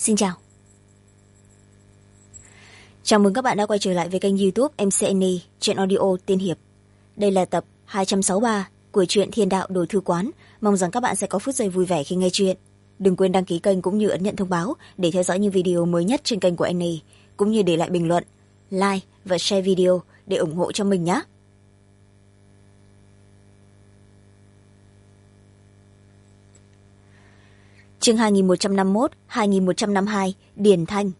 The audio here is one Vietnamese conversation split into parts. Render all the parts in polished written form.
Xin chào. Chào mừng các bạn đã quay trở lại với kênh YouTube MCNE Truyện Audio Tiên Hiệp. Đây là tập 263 của truyện Thiên Đạo Đồ Thư Quán. Mong rằng các bạn sẽ có phút giây vui vẻ khi nghe chuyện. Đừng quên đăng ký kênh cũng như ấn nhận thông báo để theo dõi những video mới nhất trên kênh của NE, cũng như để lại bình luận, like và share video để ủng hộ cho mình nhé. Chương 2151, 2152, Điền Thanh.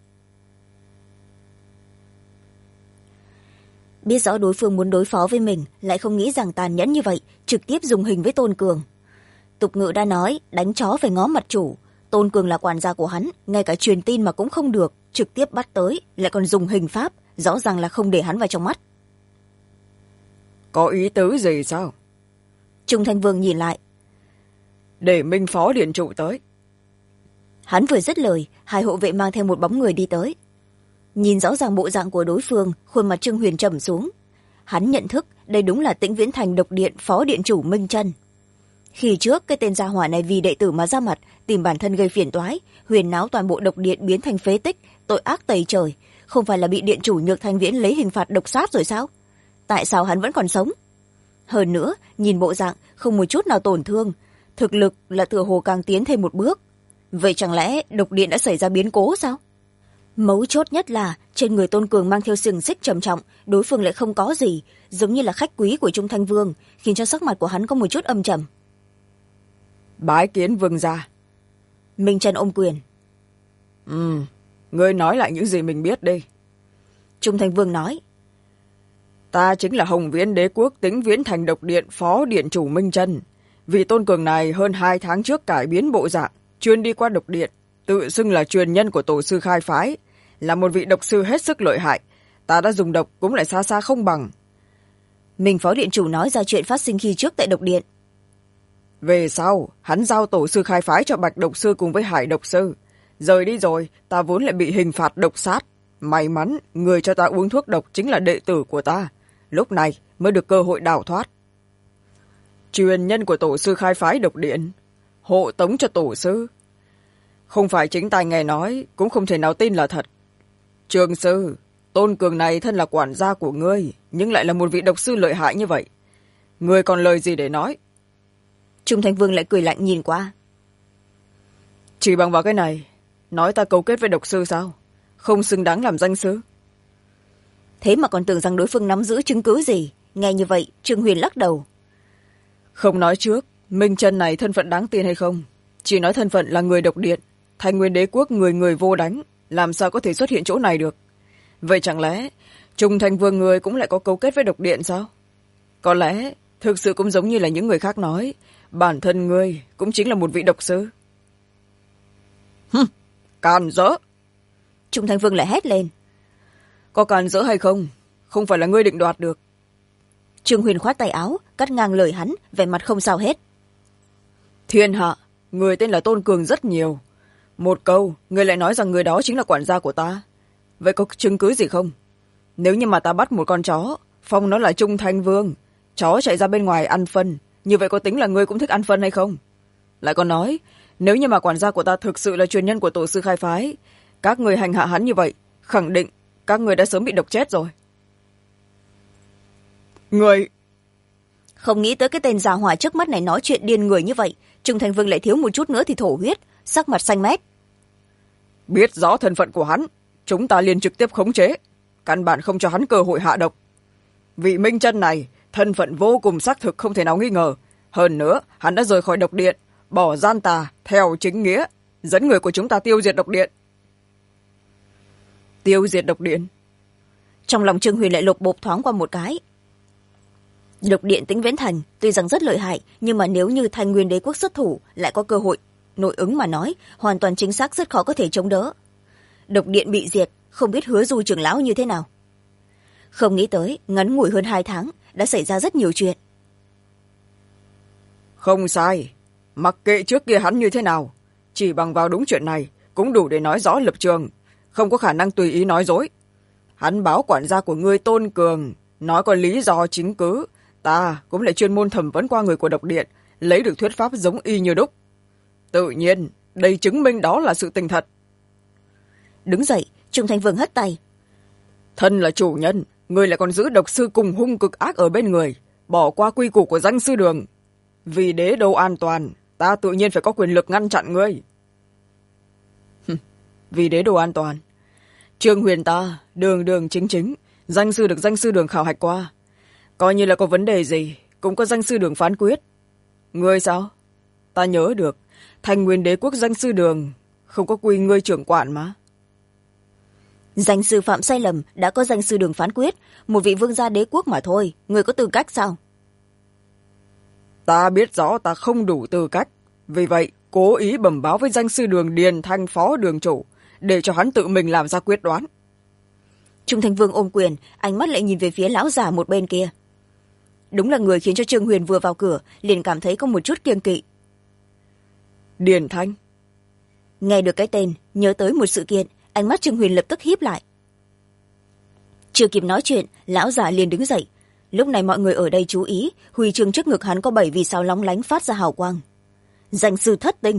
Biết rõ đối phương muốn đối phó với mình, lại không nghĩ rằng tàn nhẫn như vậy, trực tiếp dùng hình với Tôn Cường. Tục ngữ đã nói, đánh chó phải ngó mặt chủ. Tôn Cường là quản gia của hắn, ngay cả truyền tin mà cũng không được, trực tiếp bắt tới, lại còn dùng hình pháp, rõ ràng là không để hắn vào trong mắt. Có ý tứ gì sao? Trung Thanh Vương nhìn lại. Để Minh Phó Điện Trụ tới. Hắn vừa dứt lời, hai hộ vệ mang theo một bóng người đi tới. Nhìn rõ ràng bộ dạng của đối phương, khuôn mặt Trương Huyền trầm xuống. Hắn nhận thức đây đúng là Tĩnh Viễn Thành Độc Điện phó điện chủ Minh Chân. Khi trước cái tên gia hỏa này vì đệ tử mà ra mặt, tìm bản thân gây phiền toái, huyền náo toàn bộ Độc Điện biến thành phế tích, tội ác tày trời, không phải là bị điện chủ Nhược Thanh Viễn lấy hình phạt độc sát rồi sao? Tại sao hắn vẫn còn sống? Hơn nữa, nhìn bộ dạng không một chút nào tổn thương, thực lực là tựa hồ càng tiến thêm một bước. Vậy chẳng lẽ Độc Điện đã xảy ra biến cố sao? Mấu chốt nhất là trên người Tôn Cường mang theo xiềng xích trầm trọng, đối phương lại không có gì, giống như là khách quý của Trung Thanh Vương, khiến cho sắc mặt của hắn có một chút âm trầm. Bái kiến vương gia. Minh Chân ôm quyền. Ngươi nói lại những gì mình biết đi. Trung Thanh Vương nói. Ta chính là Hồng Viễn Đế Quốc Tĩnh Viễn Thành Độc Điện phó điện chủ Minh Chân. Vì Tôn Cường này hơn 2 tháng trước cải biến bộ dạng, chuyên đi qua Độc Điện, tự xưng là truyền nhân của tổ sư khai phái, là một vị độc sư hết sức lợi hại. Ta đã dùng độc cũng lại xa xa không bằng. Mình phó điện chủ nói ra chuyện phát sinh khi trước tại Độc Điện. Về sau, hắn giao tổ sư khai phái cho Bạch độc sư cùng với Hải độc sư. Rời đi rồi, ta vốn lại bị hình phạt độc sát. May mắn, người cho ta uống thuốc độc chính là đệ tử của ta. Lúc này mới được cơ hội đào thoát. Truyền nhân của tổ sư khai phái Độc Điện, hộ tống cho tổ sư. Không phải chính tai nghe nói, cũng không thể nào tin là thật. Trường sư, Tôn Cường này thân là quản gia của ngươi, nhưng lại là một vị độc sư lợi hại như vậy. Ngươi còn lời gì để nói? Trung Thanh Vương lại cười lạnh nhìn qua. Chỉ bằng vào cái này, nói ta cấu kết với độc sư sao? Không xứng đáng làm danh sư. Thế mà còn tưởng rằng đối phương nắm giữ chứng cứ gì? Nghe như vậy, Trương Huyền lắc đầu. Không nói trước, Minh Chân này thân phận đáng tin hay không. Chỉ nói thân phận là người Độc Điện, Thành Nguyên Đế Quốc người người vô đánh, làm sao có thể xuất hiện chỗ này được? Vậy chẳng lẽ Trung Thanh Vương người cũng lại có cấu kết với Độc Điện sao? Có lẽ thực sự cũng giống như là những người khác nói, bản thân ngươi cũng chính là một vị độc sư. Càn rỡ! Trung Thanh Vương lại hét lên. Có càn rỡ hay không, không phải là ngươi định đoạt được. Trương Huyền khoát tay áo, cắt ngang lời hắn, vẻ mặt không sao hết. Thiên hạ, người tên là Tôn Cường rất nhiều. Một câu, người lại nói rằng người đó chính là quản gia của ta. Vậy có chứng cứ gì không? Nếu như mà ta bắt một con chó, phong nó là Trung Thanh Vương, chó chạy ra bên ngoài ăn phân, như vậy có tính là ngươi cũng thích ăn phân hay không? Lại còn nói, nếu như mà quản gia của ta thực sự là truyền nhân của tổ sư khai phái, các người hành hạ hắn như vậy, khẳng định các người đã sớm bị độc chết rồi. Người... Không nghĩ tới cái tên già hỏa trước mắt này nói chuyện điên người như vậy, Trung Thanh Vương lại thiếu một chút nữa thì thổ huyết, sắc mặt xanh mét. Biết rõ thân phận của hắn, chúng ta liền trực tiếp khống chế, căn bản không cho hắn cơ hội hạ độc. Vị Minh Chân này, thân phận vô cùng xác thực không thể nào nghi ngờ. Hơn nữa, hắn đã rời khỏi Độc Điện, bỏ gian tà, theo chính nghĩa, dẫn người của chúng ta tiêu diệt Độc Điện. Tiêu diệt Độc Điện? Trong lòng Trương Huyền lại lột bột thoáng qua một cái. Độc Điện Tĩnh Viễn Thành tuy rằng rất lợi hại, nhưng mà nếu như Thành Nguyên Đế Quốc xuất thủ lại có cơ hội nội ứng mà nói, hoàn toàn chính xác rất khó có thể chống đỡ. Độc Điện bị diệt, không biết Hứa Du trưởng lão như thế nào. Không nghĩ tới ngắn ngủi hơn 2 tháng đã xảy ra rất nhiều chuyện. Không sai, mặc kệ trước kia hắn như thế nào, chỉ bằng vào đúng chuyện này cũng đủ để nói rõ lập trường, không có khả năng tùy ý nói dối. Hắn báo quản gia của ngươi Tôn Cường, nói có lý do chứng cứ, ta cũng lại chuyên môn thẩm vấn qua người của Độc Điện, lấy được thuyết pháp giống y như đúc. Tự nhiên, đây chứng minh đó là sự tình thật. đứng dậy. Trung Thanh Vương hất tay. Thân là chủ nhân, người lại còn giữ độc sư cùng hung cực ác ở bên người, bỏ qua quy củ của danh sư đường. Vì đế đô an toàn, ta tự nhiên phải có quyền lực ngăn chặn ngươi. Vì đế đô an toàn, Trương Huyền ta đường đường chính chính, danh sư được danh sư đường khảo hạch qua, coi như là có vấn đề gì cũng có danh sư đường phán quyết. Ngươi sao? Ta nhớ được Thanh Nguyên đế quốc danh sư đường không có quy ngươi trưởng quản mà. Danh sư phạm sai lầm đã có danh sư đường phán quyết, một vị vương gia đế quốc mà thôi, người có tư cách sao? Ta biết rõ ta không đủ tư cách, vì vậy cố ý bẩm báo với danh sư đường Điền Thanh phó đường chủ, để cho hắn tự mình làm ra quyết đoán. Trung Thanh Vương ôm quyền, ánh mắt lại nhìn về phía lão già một bên kia. Đúng là người khiến cho Trương Huyền vừa vào cửa liền cảm thấy có một chút kiêng kỵ. Điền Thanh. Nghe được cái tên, nhớ tới một sự kiện, ánh mắt Trương Huyền lập tức híp lại. Chưa kịp nói chuyện, lão già liền đứng dậy. Lúc này mọi người ở đây chú ý, huy chương trước ngực hắn có 7 vì sao lóng lánh phát ra hào quang. Danh sư Thất Tinh.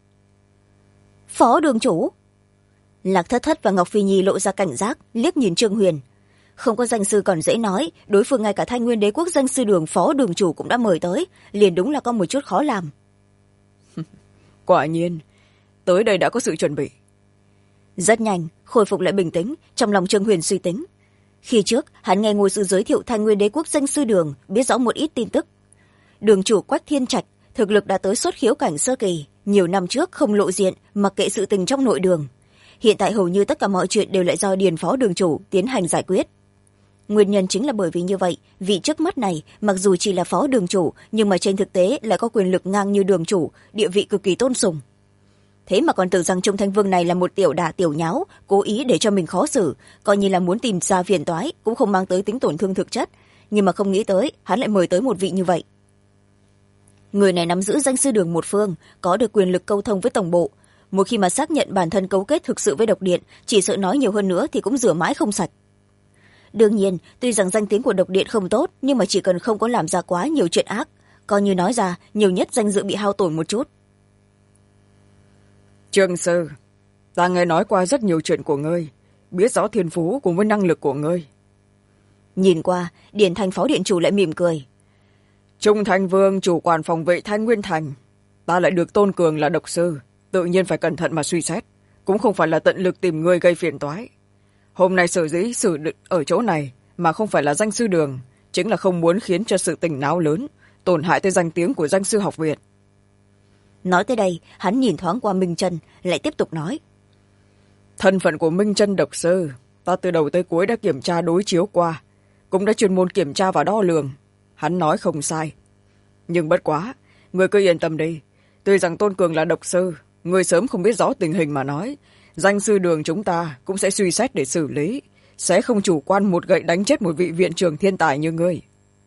Phó đường chủ. Lạc Thất Thất và Ngọc Phi Nhi lộ ra cảnh giác, liếc nhìn Trương Huyền. Không có danh sư còn dễ nói, đối phương ngay cả Thanh Nguyên đế quốc danh sư đường phó đường chủ cũng đã mời tới, liền đúng là có một chút khó làm. Quả nhiên, tới đây đã có sự chuẩn bị. Rất nhanh, khôi phục lại bình tĩnh, trong lòng Trương Huyền suy tính. Khi trước, hắn nghe ngôi sư giới thiệu Thanh Nguyên đế quốc danh sư đường, biết rõ một ít tin tức. Đường chủ Quách Thiên Trạch, thực lực đã tới xuất khiếu cảnh sơ kỳ, nhiều năm trước không lộ diện, mặc kệ sự tình trong nội đường. Hiện tại hầu như tất cả mọi chuyện đều lại do Điền phó đường chủ tiến hành giải quyết. Nguyên nhân chính là bởi vì như vậy, vị trước mắt này mặc dù chỉ là phó đường chủ, nhưng mà trên thực tế lại có quyền lực ngang như đường chủ, địa vị cực kỳ tôn sùng. Thế mà còn tưởng rằng Trung Thanh Vương này là một tiểu đả tiểu nháo, cố ý để cho mình khó xử, coi như là muốn tìm ra phiền toái, cũng không mang tới tính tổn thương thực chất. Nhưng mà không nghĩ tới, hắn lại mời tới một vị như vậy. Người này nắm giữ danh sư đường một phương, có được quyền lực câu thông với tổng bộ. Một khi mà xác nhận bản thân cấu kết thực sự với độc điện, chỉ sợ nói nhiều hơn nữa thì cũng rửa mãi không sạch. Đương nhiên, tuy rằng danh tiếng của độc điện không tốt, nhưng mà chỉ cần không có làm ra quá nhiều chuyện ác, coi như nói ra, nhiều nhất danh dự bị hao tổn một chút. Trương sư, ta nghe nói qua rất nhiều chuyện của ngươi, biết rõ thiên phú cùng với năng lực của ngươi. Nhìn qua, Điền Thanh phó điện chủ lại mỉm cười. Trung Thanh Vương chủ quản phòng vệ Thanh Nguyên Thành, ta lại được tôn cường là độc sư, tự nhiên phải cẩn thận mà suy xét, cũng không phải là tận lực tìm ngươi gây phiền toái. Hôm nay sở dĩ xử ở chỗ này mà không phải là danh sư đường, chính là không muốn khiến cho sự tình náo lớn, tổn hại tới danh tiếng của danh sư học viện. Nói tới đây, hắn nhìn thoáng qua Minh Chân, lại tiếp tục nói. Thân phận của Minh Chân độc sư, ta từ đầu tới cuối đã kiểm tra đối chiếu qua, cũng đã chuyên môn kiểm tra và đo lường. Hắn nói không sai. Nhưng bất quá, người cứ yên tâm đi. Tuy rằng tôn cường là độc sư, người sớm không biết rõ tình hình mà nói, danh sư đường chúng ta cũng sẽ suy xét để xử lý, sẽ không chủ quan một gậy đánh chết một vị viện trưởng thiên tài như ngươi.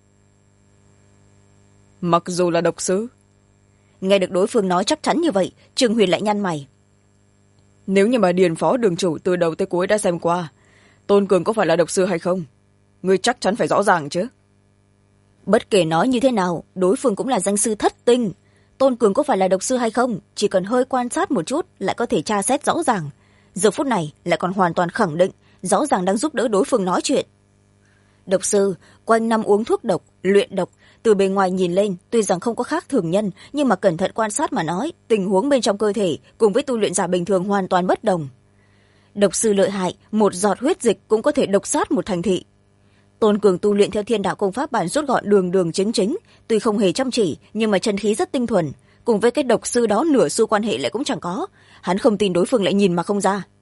Mặc dù là độc sư. Nghe được đối phương nói chắc chắn như vậy, Trương Huyền lại nhăn mày. Nếu như mà Điền phó đường chủ từ đầu tới cuối đã xem qua, tôn cường có phải là độc sư hay không, ngươi chắc chắn phải rõ ràng chứ. Bất kể nói như thế nào, đối phương cũng là danh sư Thất Tinh. Tôn cường có phải là độc sư hay không, chỉ cần hơi quan sát một chút lại có thể tra xét rõ ràng. Giờ phút này lại còn hoàn toàn khẳng định, rõ ràng đang giúp đỡ đối phương nói chuyện. Độc sư quanh năm uống thuốc độc, luyện độc, từ bề ngoài nhìn lên tuy rằng không có khác thường nhân, nhưng mà cẩn thận quan sát mà nói, tình huống bên trong cơ thể cùng với tu luyện giả bình thường hoàn toàn bất đồng. Độc sư lợi hại, một giọt huyết dịch cũng có thể độc sát một thành thị. Tôn cường tu luyện theo Thiên Đạo công pháp bản rút gọn đường đường chính chính, tuy không hề chăm chỉ nhưng mà chân khí rất tinh thuần, cùng với cái độc sư đó nửa xu quan hệ lại cũng chẳng có. Hắn không tin đối phương lại nhìn mà không ra.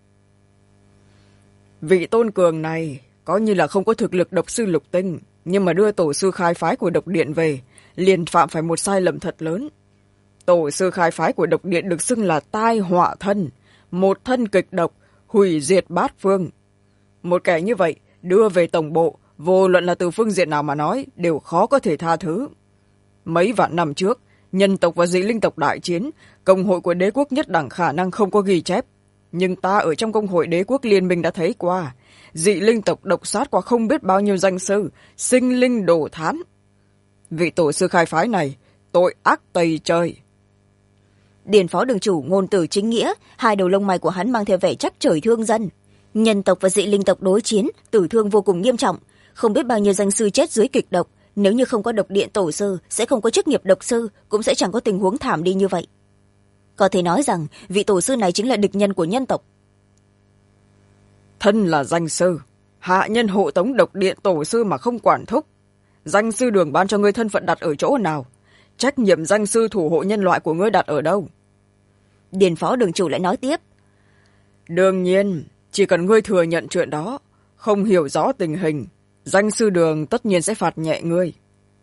Vị tôn cường này có như là không có thực lực độc sư lục tinh, nhưng mà đưa tổ sư khai phái của độc điện về, liền phạm phải một sai lầm thật lớn. Tổ sư khai phái của độc điện được xưng là tai họa thân, một thân kịch độc, hủy diệt bát phương. Một kẻ như vậy đưa về tổng bộ, vô luận là từ phương diện nào mà nói, đều khó có thể tha thứ. Mấy vạn năm trước, nhân tộc và dị linh tộc đại chiến, công hội của đế quốc nhất đẳng khả năng không có ghi chép. Nhưng ta ở trong công hội đế quốc liên minh đã thấy qua, dị linh tộc độc sát qua không biết bao nhiêu danh sư, sinh linh đổ thán. Vị tổ sư khai phái này, tội ác tày trời. Điền phó đường chủ ngôn từ chính nghĩa, hai đầu lông mày của hắn mang theo vẻ trách trời thương dân. Nhân tộc và dị linh tộc đối chiến, tử thương vô cùng nghiêm trọng, không biết bao nhiêu danh sư chết dưới kịch độc. Nếu như không có độc điện tổ sư, sẽ không có chức nghiệp độc sư, cũng sẽ chẳng có tình huống thảm đi như vậy. Có thể nói rằng vị tổ sư này chính là địch nhân của nhân tộc. Thân là danh sư, hạ nhân hộ tống độc điện tổ sư mà không quản thúc. Danh sư đường ban cho ngươi thân phận đặt ở chỗ nào? Trách nhiệm danh sư thủ hộ nhân loại của ngươi đặt ở đâu? Điền phó đường chủ lại nói tiếp. Đương nhiên, chỉ cần ngươi thừa nhận chuyện đó, không hiểu rõ tình hình, danh sư đường tất nhiên sẽ phạt nhẹ ngươi.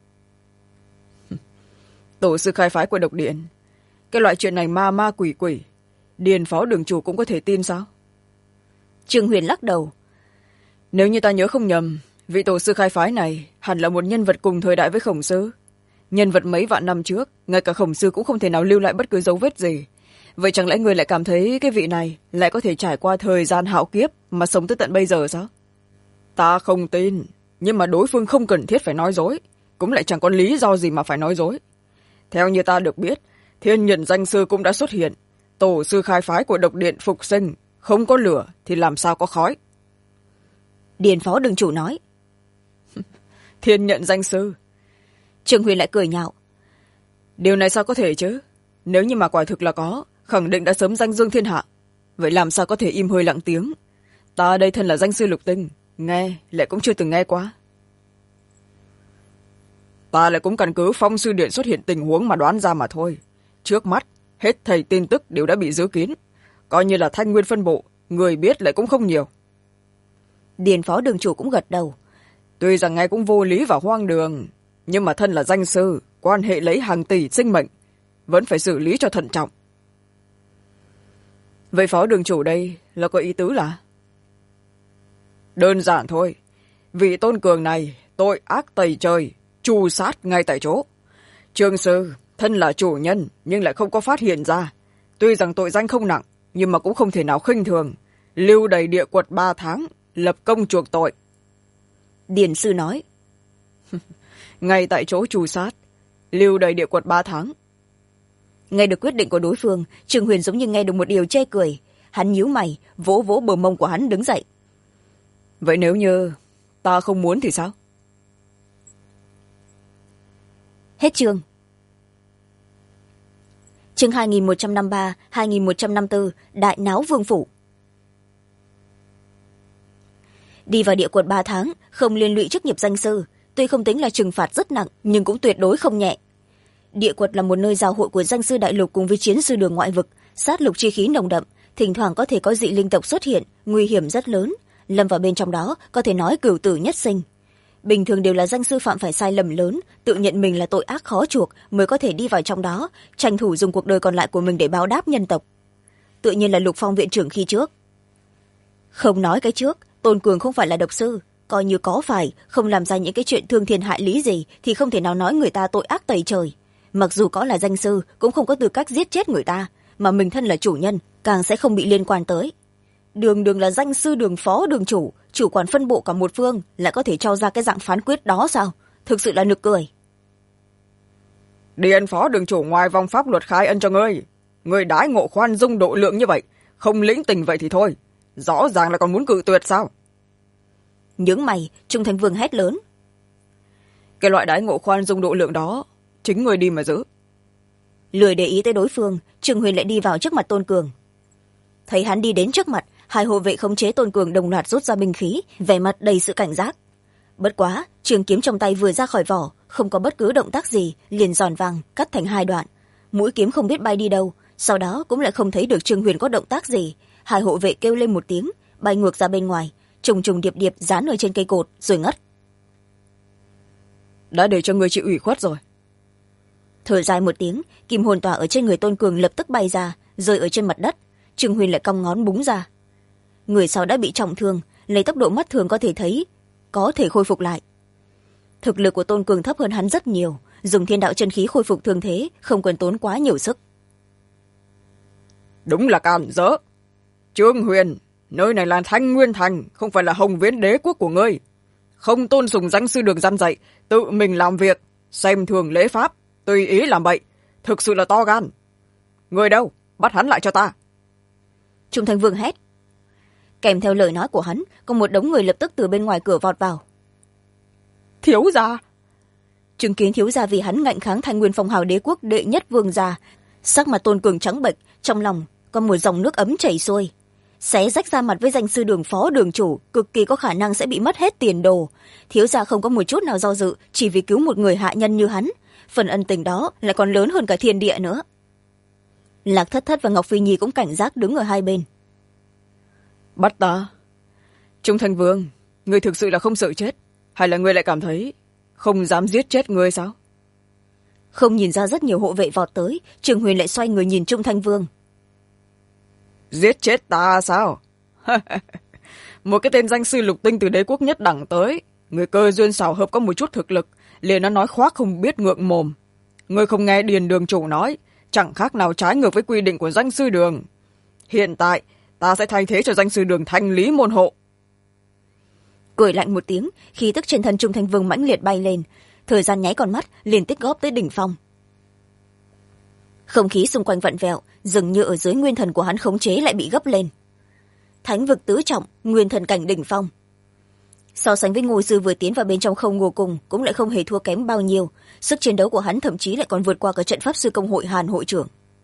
Tổ sư khai phái của độc điện, cái loại chuyện này ma ma quỷ quỷ, Điền phó đường chủ cũng có thể tin sao? Trương Huyền lắc đầu. Nếu như ta nhớ không nhầm, vị tổ sư khai phái này hẳn là một nhân vật cùng thời đại với Khổng Sư. Nhân vật mấy vạn năm trước, ngay cả Khổng Sư cũng không thể nào lưu lại bất cứ dấu vết gì. Vậy chẳng lẽ người lại cảm thấy cái vị này lại có thể trải qua thời gian hạo kiếp mà sống tới tận bây giờ sao? Ta không tin, nhưng mà đối phương không cần thiết phải nói dối, cũng lại chẳng có lý do gì mà phải nói dối. Theo như ta được biết, thiên nhận danh sư cũng đã xuất hiện, tổ sư khai phái của độc điện phục sinh, không có lửa thì làm sao có khói. Điền phó đường chủ nói. Thiên nhận danh sư. Trương Huyền lại cười nhạo. Điều này sao có thể chứ? Nếu như mà quả thực là có, khẳng định đã sớm danh dương thiên hạ. Vậy làm sao có thể im hơi lặng tiếng? Ta đây thân là danh sư lục tinh, nghe lại cũng chưa từng nghe qua. Ta lại cũng căn cứ phong sư điện xuất hiện tình huống mà đoán ra mà thôi. Trước mắt, hết thầy tin tức đều đã bị giữ kín. Coi như là thanh nguyên phân bộ, người biết lại cũng không nhiều. Điền phó đường chủ cũng gật đầu. Tuy rằng nghe cũng vô lý và hoang đường, nhưng mà thân là danh sư, quan hệ lấy hàng tỷ sinh mệnh, vẫn phải xử lý cho thận trọng. Vậy phó đường chủ đây là có ý tứ là? Đơn giản thôi. Vị Tôn Cường này tội ác tày trời, tru sát ngay tại chỗ. Trương sư thân là chủ nhân nhưng lại không có phát hiện ra. Tuy rằng tội danh không nặng, nhưng mà cũng không thể nào khinh thường. Lưu đày địa quật 3 tháng, lập công chuộc tội. Điền sư nói. Ngay tại chỗ tru sát, lưu đày địa quật 3 tháng. Nghe được quyết định của đối phương, Trương Huyền giống như nghe được một điều chê cười. Hắn nhíu mày, vỗ vỗ bờ mông của hắn đứng dậy. Vậy nếu như ta không muốn thì sao? Hết chương. Chương 2153, 2154, Đại náo vương phủ. Đi vào địa quật 3 tháng, không liên lụy chức nghiệp danh sư, tuy không tính là trừng phạt rất nặng, nhưng cũng tuyệt đối không nhẹ. Địa quật là một nơi giao hội của danh sư đại lục cùng với chiến sư đường ngoại vực, sát lục chi khí nồng đậm, thỉnh thoảng có thể có dị linh tộc xuất hiện, nguy hiểm rất lớn. Lâm vào bên trong đó, có thể nói cửu tử nhất sinh. Bình thường đều là danh sư phạm phải sai lầm lớn, tự nhận mình là tội ác khó chuộc mới có thể đi vào trong đó, tranh thủ dùng cuộc đời còn lại của mình để báo đáp nhân tộc. Tự nhiên là Lục Phong viện trưởng khi trước. Không nói cái trước, Tôn Cường không phải là độc sư, coi như có phải, không làm ra những cái chuyện thương thiên hại lý gì thì không thể nào nói người ta tội ác tày trời. Mặc dù có là danh sư, cũng không có tư cách giết chết người ta, mà mình thân là chủ nhân, càng sẽ không bị liên quan tới. Đường đường là danh sư đường phó đường chủ, chủ quản phân bộ cả một phương, lại có thể cho ra cái dạng phán quyết đó sao? Thực sự là nực cười. Điền phó đường chủ ngoài vòng pháp luật khai ân cho ngươi. Ngươi đãi ngộ khoan dung độ lượng như vậy, không lĩnh tình vậy thì thôi. Rõ ràng là còn muốn cự tuyệt sao? Những mày, Trung Thành Vương hét lớn. Cái loại đãi ngộ khoan dung độ lượng đó, chính ngươi đi mà giữ. Lười để ý tới đối phương, Trương Huyền lại đi vào trước mặt Tôn Cường. Thấy hắn đi đến trước mặt, hai hộ vệ khống chế Tôn Cường đồng loạt rút ra binh khí, vẻ mặt đầy sự cảnh giác. Bất quá, trường kiếm trong tay vừa ra khỏi vỏ, không có bất cứ động tác gì, liền giòn vàng cắt thành 2 đoạn. Mũi kiếm không biết bay đi đâu, sau đó cũng lại không thấy được Trương Huyền có động tác gì. Hai hộ vệ kêu lên một tiếng, bay ngược ra bên ngoài, trùng trùng điệp điệp dán ở trên cây cột rồi ngất. Đã để cho người chịu ủy khuất rồi. Thở dài một tiếng, kim hồn tỏa ở trên người Tôn Cường lập tức bay ra, rơi ở trên mặt đất. Trương Huyền lại cong ngón búng ra. Người sau đã bị trọng thương, lấy tốc độ mắt thường có thể thấy, có thể khôi phục lại. Thực lực của Tôn Cường thấp hơn hắn rất nhiều, dùng thiên đạo chân khí khôi phục thương thế, không cần tốn quá nhiều sức. Đúng là càn rỡ. Trương Huyền, nơi này là Thanh Nguyên Thành, không phải là Hồng Viễn đế quốc của ngươi. Không tôn sùng danh sư đường gian dạy, tự mình làm việc, xem thường lễ pháp, tùy ý làm bậy, thực sự là to gan. người đâu, bắt hắn lại cho ta. Trung Thanh Vương hét. Kèm theo lời nói của hắn, có một đống người lập tức từ bên ngoài cửa vọt vào. Thiếu gia. Chứng kiến thiếu gia vì hắn ngạnh kháng Thanh Nguyên Phong hào đế quốc đệ nhất vương gia, sắc mặt Tôn Cường trắng bệch, trong lòng có một dòng nước ấm chảy xuôi. Xé rách ra mặt với danh sư Đường phó đường chủ, cực kỳ có khả năng sẽ bị mất hết tiền đồ. Thiếu gia không có một chút nào do dự, chỉ vì cứu một người hạ nhân như hắn, phần ân tình đó lại còn lớn hơn cả thiên địa nữa. Lạc Thất Thất và Ngọc Phi Nhi cũng cảnh giác đứng ở hai bên. Bắt ta. Trung Thanh Vương, người thực sự là không sợ chết, hay là người lại cảm thấy không dám giết chết người sao? Không nhìn ra rất nhiều hộ vệ vọt tới, Trường Huyền lại xoay người nhìn Trung Thanh Vương. Giết chết ta sao? Một cái tên danh sư lục tinh từ đế quốc nhất đẳng tới, người cơ duyên xảo hợp có một chút thực lực, liền nó nói khoác không biết ngượng mồm. Người không nghe Điền đường chủ nói, chẳng khác nào trái ngược với quy định của danh sư Đường. Hiện tại ta sẽ thay thế cho danh sư Đường thanh lý môn hộ. Cười lạnh một tiếng, khí tức trên thân Trung Thanh Vương mãnh liệt bay lên, thời gian nháy con mắt liền tích góp tới đỉnh phong. Không khí xung quanh vặn vẹo, dường như ở dưới nguyên thần của hắn khống chế lại bị gấp lên. Thánh vực tứ trọng, nguyên thần cảnh đỉnh phong. So sánh với ngô sư vừa tiến vào bên trong không ngô cùng, cũng lại không hề thua kém bao nhiêu, sức chiến đấu của hắn thậm chí lại còn vượt qua cả trận pháp sư công hội Hàn hội trưởng.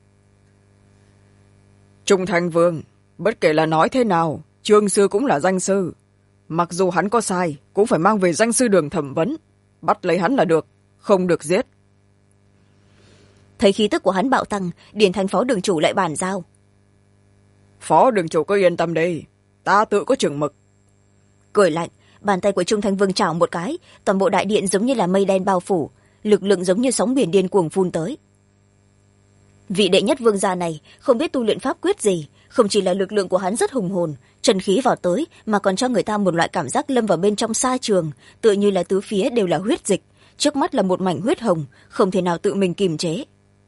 Trung Thanh Vương, bất kể là nói thế nào, Trương sư cũng là danh sư, mặc dù hắn có sai cũng phải mang về danh sư Đường thẩm vấn, bắt lấy hắn là được, không được giết. Thấy khí tức của hắn bạo tăng, Điền Thanh phó đường chủ lại bàn giao. Phó đường chủ cứ yên tâm đi, ta tự có chừng mực. Cười lạnh, bàn tay của Trung Thanh Vương chảo một cái, toàn bộ đại điện giống như là mây đen bao phủ, lực lượng giống như sóng biển điên cuồng phun tới. Vị đệ nhất vương gia này không biết tu luyện pháp quyết gì, không chỉ là lực lượng của hắn rất hùng hồn, chân khí vào tới, mà còn cho người ta một loại cảm giác lâm vào bên trong sa trường, tựa như là tứ phía đều là huyết dịch, trước mắt là một mảnh huyết hồng, không thể nào tự mình kiềm chế.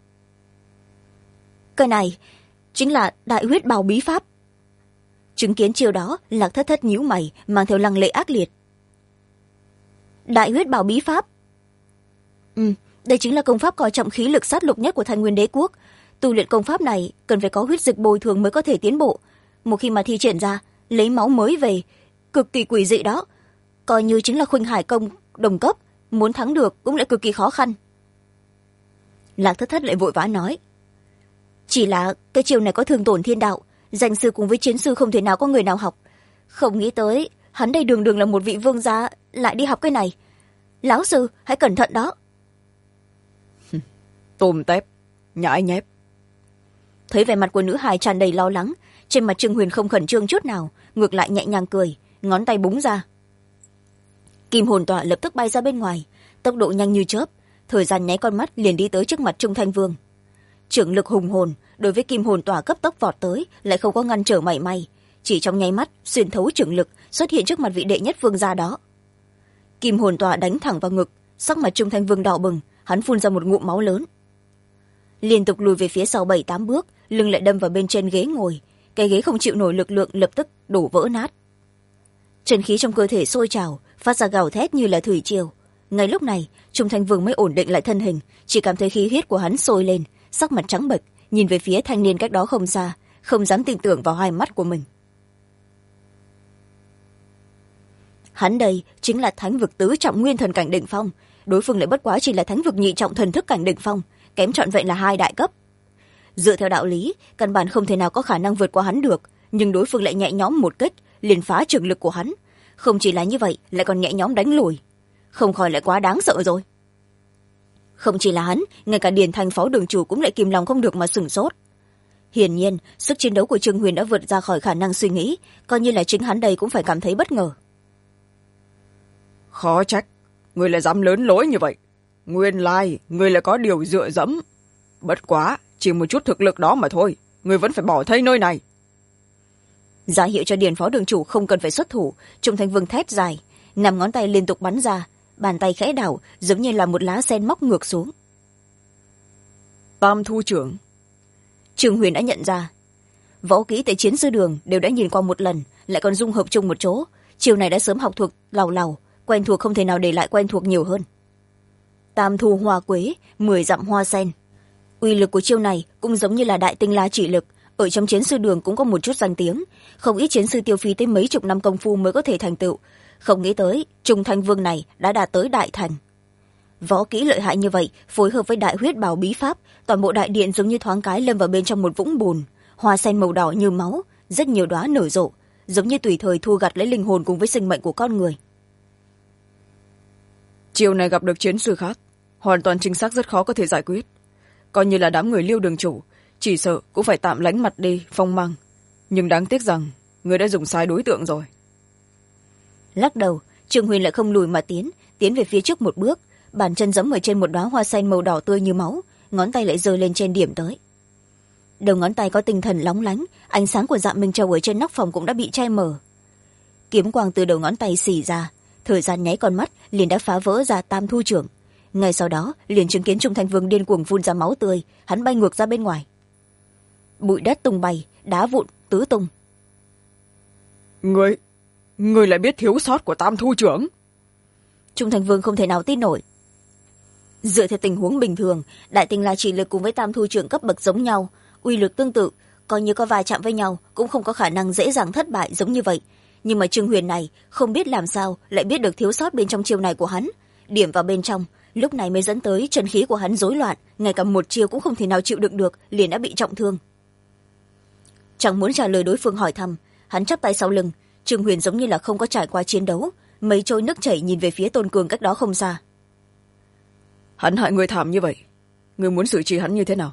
Cái này chính là đại huyết bào bí pháp. Chứng kiến chiều đó, Lạc Thất Thất nhíu mày, mang theo lăng lệ ác liệt. Đại huyết bào bí pháp? Đây chính là công pháp coi trọng khí lực sát lục nhất của Thanh Nguyên đế quốc. Tu luyện công pháp này cần phải có huyết dịch bồi thường mới có thể tiến bộ. Một khi mà thi triển ra, lấy máu mới về, cực kỳ quỷ dị đó. Coi như chính là khuynh hải công đồng cấp, muốn thắng được cũng lại cực kỳ khó khăn. Lạc Thất Thất lại vội vã nói. Chỉ là cái chiều này có thương tổn thiên đạo, danh sư cùng với chiến sư không thể nào có người nào học. Không nghĩ tới, hắn đây đường đường là một vị vương gia, lại đi học cái này. Lão sư, hãy cẩn thận đó. Tôm tép, nhãi nhép. Thấy vẻ mặt của nữ hài tràn đầy lo lắng, trên mặt Trương Huyền không khẩn trương chút nào, ngược lại nhẹ nhàng cười, ngón tay búng ra. Kim hồn tọa lập tức bay ra bên ngoài, tốc độ nhanh như chớp, thời gian nháy con mắt liền đi tới trước mặt Trung Thanh Vương. Trưởng lực hùng hồn đối với kim hồn tỏa cấp tốc vọt tới, lại không có ngăn trở mảy may, chỉ trong nháy mắt xuyên thấu trưởng lực xuất hiện trước mặt vị đệ nhất vương gia đó. Kim hồn tỏa đánh thẳng vào ngực, sắc mặt Trung Thanh Vương đỏ bừng, hắn phun ra một ngụm máu lớn, liên tục lùi về phía sau 7-8 bước, lưng lại đâm vào bên trên ghế ngồi, cái ghế không chịu nổi lực lượng lập tức đổ vỡ nát. Chân khí trong cơ thể sôi trào, phát ra gào thét như là thủy triều. Ngay lúc này, Trung Thanh Vương mới ổn định lại thân hình, chỉ cảm thấy khí huyết của hắn sôi lên, sắc mặt trắng bệch, nhìn về phía thanh niên cách đó không xa, không dám tin tưởng vào hai mắt của mình. Hắn đây chính là thánh vực tứ trọng nguyên thần cảnh đỉnh phong, đối phương lại bất quá chỉ là thánh vực nhị trọng thần thức cảnh đỉnh phong, kém trọn vẹn là 2 đại cấp. Dựa theo đạo lý, căn bản không thể nào có khả năng vượt qua hắn được, nhưng đối phương lại nhẹ nhõm một kích, liền phá trường lực của hắn. Không chỉ là như vậy, lại còn nhẹ nhõm đánh lùi. Không khỏi lại quá đáng sợ rồi. Không chỉ là hắn, ngay cả Điền Thanh phó đường chủ cũng lại kìm lòng không được mà sửng sốt. Hiển nhiên, sức chiến đấu của Trương Huyền đã vượt ra khỏi khả năng suy nghĩ, coi như là chính hắn đây cũng phải cảm thấy bất ngờ. Khó trách, người lại dám lớn lối như vậy. Nguyên lai, người lại có điều dựa dẫm. Bất quá, chỉ một chút thực lực đó mà thôi, người vẫn phải bỏ thay nơi này. Ra hiệu cho Điền phó đường chủ không cần phải xuất thủ, Trung Thanh Vương thét dài, 5 ngón tay liên tục bắn ra, bàn tay khẽ đảo, giống như là một lá sen móc ngược xuống. Tam thu trưởng. Trương Huyền đã nhận ra, võ kỹ tại chiến sư đường đều đã nhìn qua một lần, lại còn dung hợp chung một chỗ, chiều này đã sớm học thuộc làu làu, quen thuộc không thể nào để lại quen thuộc nhiều hơn. Tam thu hoa quế, 10 dặm hoa sen. uy lực của chiêu này cũng giống như là đại tinh la chỉ lực, ở trong chiến sư đường cũng có một chút danh tiếng, không ít chiến sư tiêu phí tới mấy chục năm công phu mới có thể thành tựu. Không nghĩ tới Trung Thanh Vương này đã đạt tới đại thành. Võ kỹ lợi hại như vậy phối hợp với đại huyết bảo bí pháp, toàn bộ đại điện giống như thoáng cái lâm vào bên trong một vũng bùn, hoa sen màu đỏ như máu, rất nhiều đóa nở rộ, giống như tùy thời thu gặt lấy linh hồn cùng với sinh mệnh của con người. Chiều này gặp được chiến sư khác, hoàn toàn chính xác rất khó có thể giải quyết. Coi như là đám người Liêu đường chủ, chỉ sợ cũng phải tạm lánh mặt đi phong mang, nhưng đáng tiếc rằng người đã dùng sai đối tượng rồi. Lắc đầu, Trương Huyền lại không lùi mà tiến về phía trước một bước, bàn chân giẫm ở trên một đóa hoa sen màu đỏ tươi như máu, ngón tay lại giơ lên trên điểm tới. Đầu ngón tay có tinh thần lóng lánh, ánh sáng của Dạ Minh Châu ở trên nóc phòng cũng đã bị che mờ. Kiếm quang từ đầu ngón tay xỉ ra, thời gian nháy con mắt liền đã phá vỡ ra tam thu trưởng. Ngay sau đó liền chứng kiến Trung Thanh Vương điên cuồng phun ra máu tươi, hắn bay ngược ra bên ngoài. Bụi đất tung bay, đá vụn tứ tung. Người lại biết thiếu sót của tam thu trưởng? Trung Thanh Vương không thể nào tin nổi. Dựa theo tình huống bình thường, đại tinh la chỉ lực cùng với tam thu trưởng cấp bậc giống nhau, uy lực tương tự, coi như có va chạm với nhau cũng không có khả năng dễ dàng thất bại giống như vậy. Nhưng mà Trương Huyền này không biết làm sao lại biết được thiếu sót bên trong chiêu này của hắn, điểm vào bên trong, lúc này mới dẫn tới chân khí của hắn rối loạn, ngay cả một chiêu cũng không thể nào chịu đựng được, liền đã bị trọng thương. Chẳng muốn trả lời đối phương hỏi thăm, hắn chắp tay sau lưng. Trương Huyền giống như là không có trải qua chiến đấu, mấy trôi nước chảy nhìn về phía Tôn Cường cách đó không xa. Hắn hại người thảm như vậy, người muốn xử trí hắn như thế nào?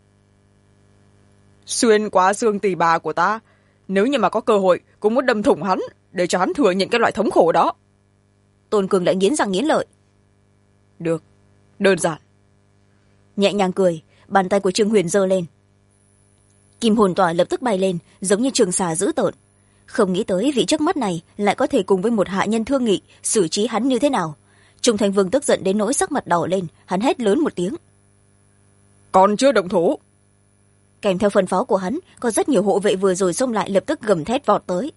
Xuyên qua xương tỳ bà của ta, nếu như mà có cơ hội cũng muốn đâm thủng hắn để cho hắn thừa nhận cái loại thống khổ đó. Tôn Cường lại nghiến răng nghiến lợi. Được, đơn giản. Nhẹ nhàng cười, bàn tay của Trương Huyền giơ lên. Kim hồn tỏa lập tức bay lên, giống như trường xà dữ tợn. Không nghĩ tới vị trước mắt này lại có thể cùng với một hạ nhân thương nghị xử trí hắn như thế nào. Trung Thanh Vương tức giận đến nỗi sắc mặt đỏ lên, hắn hét lớn một tiếng. Còn chưa động thủ. Kèm theo phân phó của hắn, có rất nhiều hộ vệ vừa rồi xông lại lập tức gầm thét vọt tới.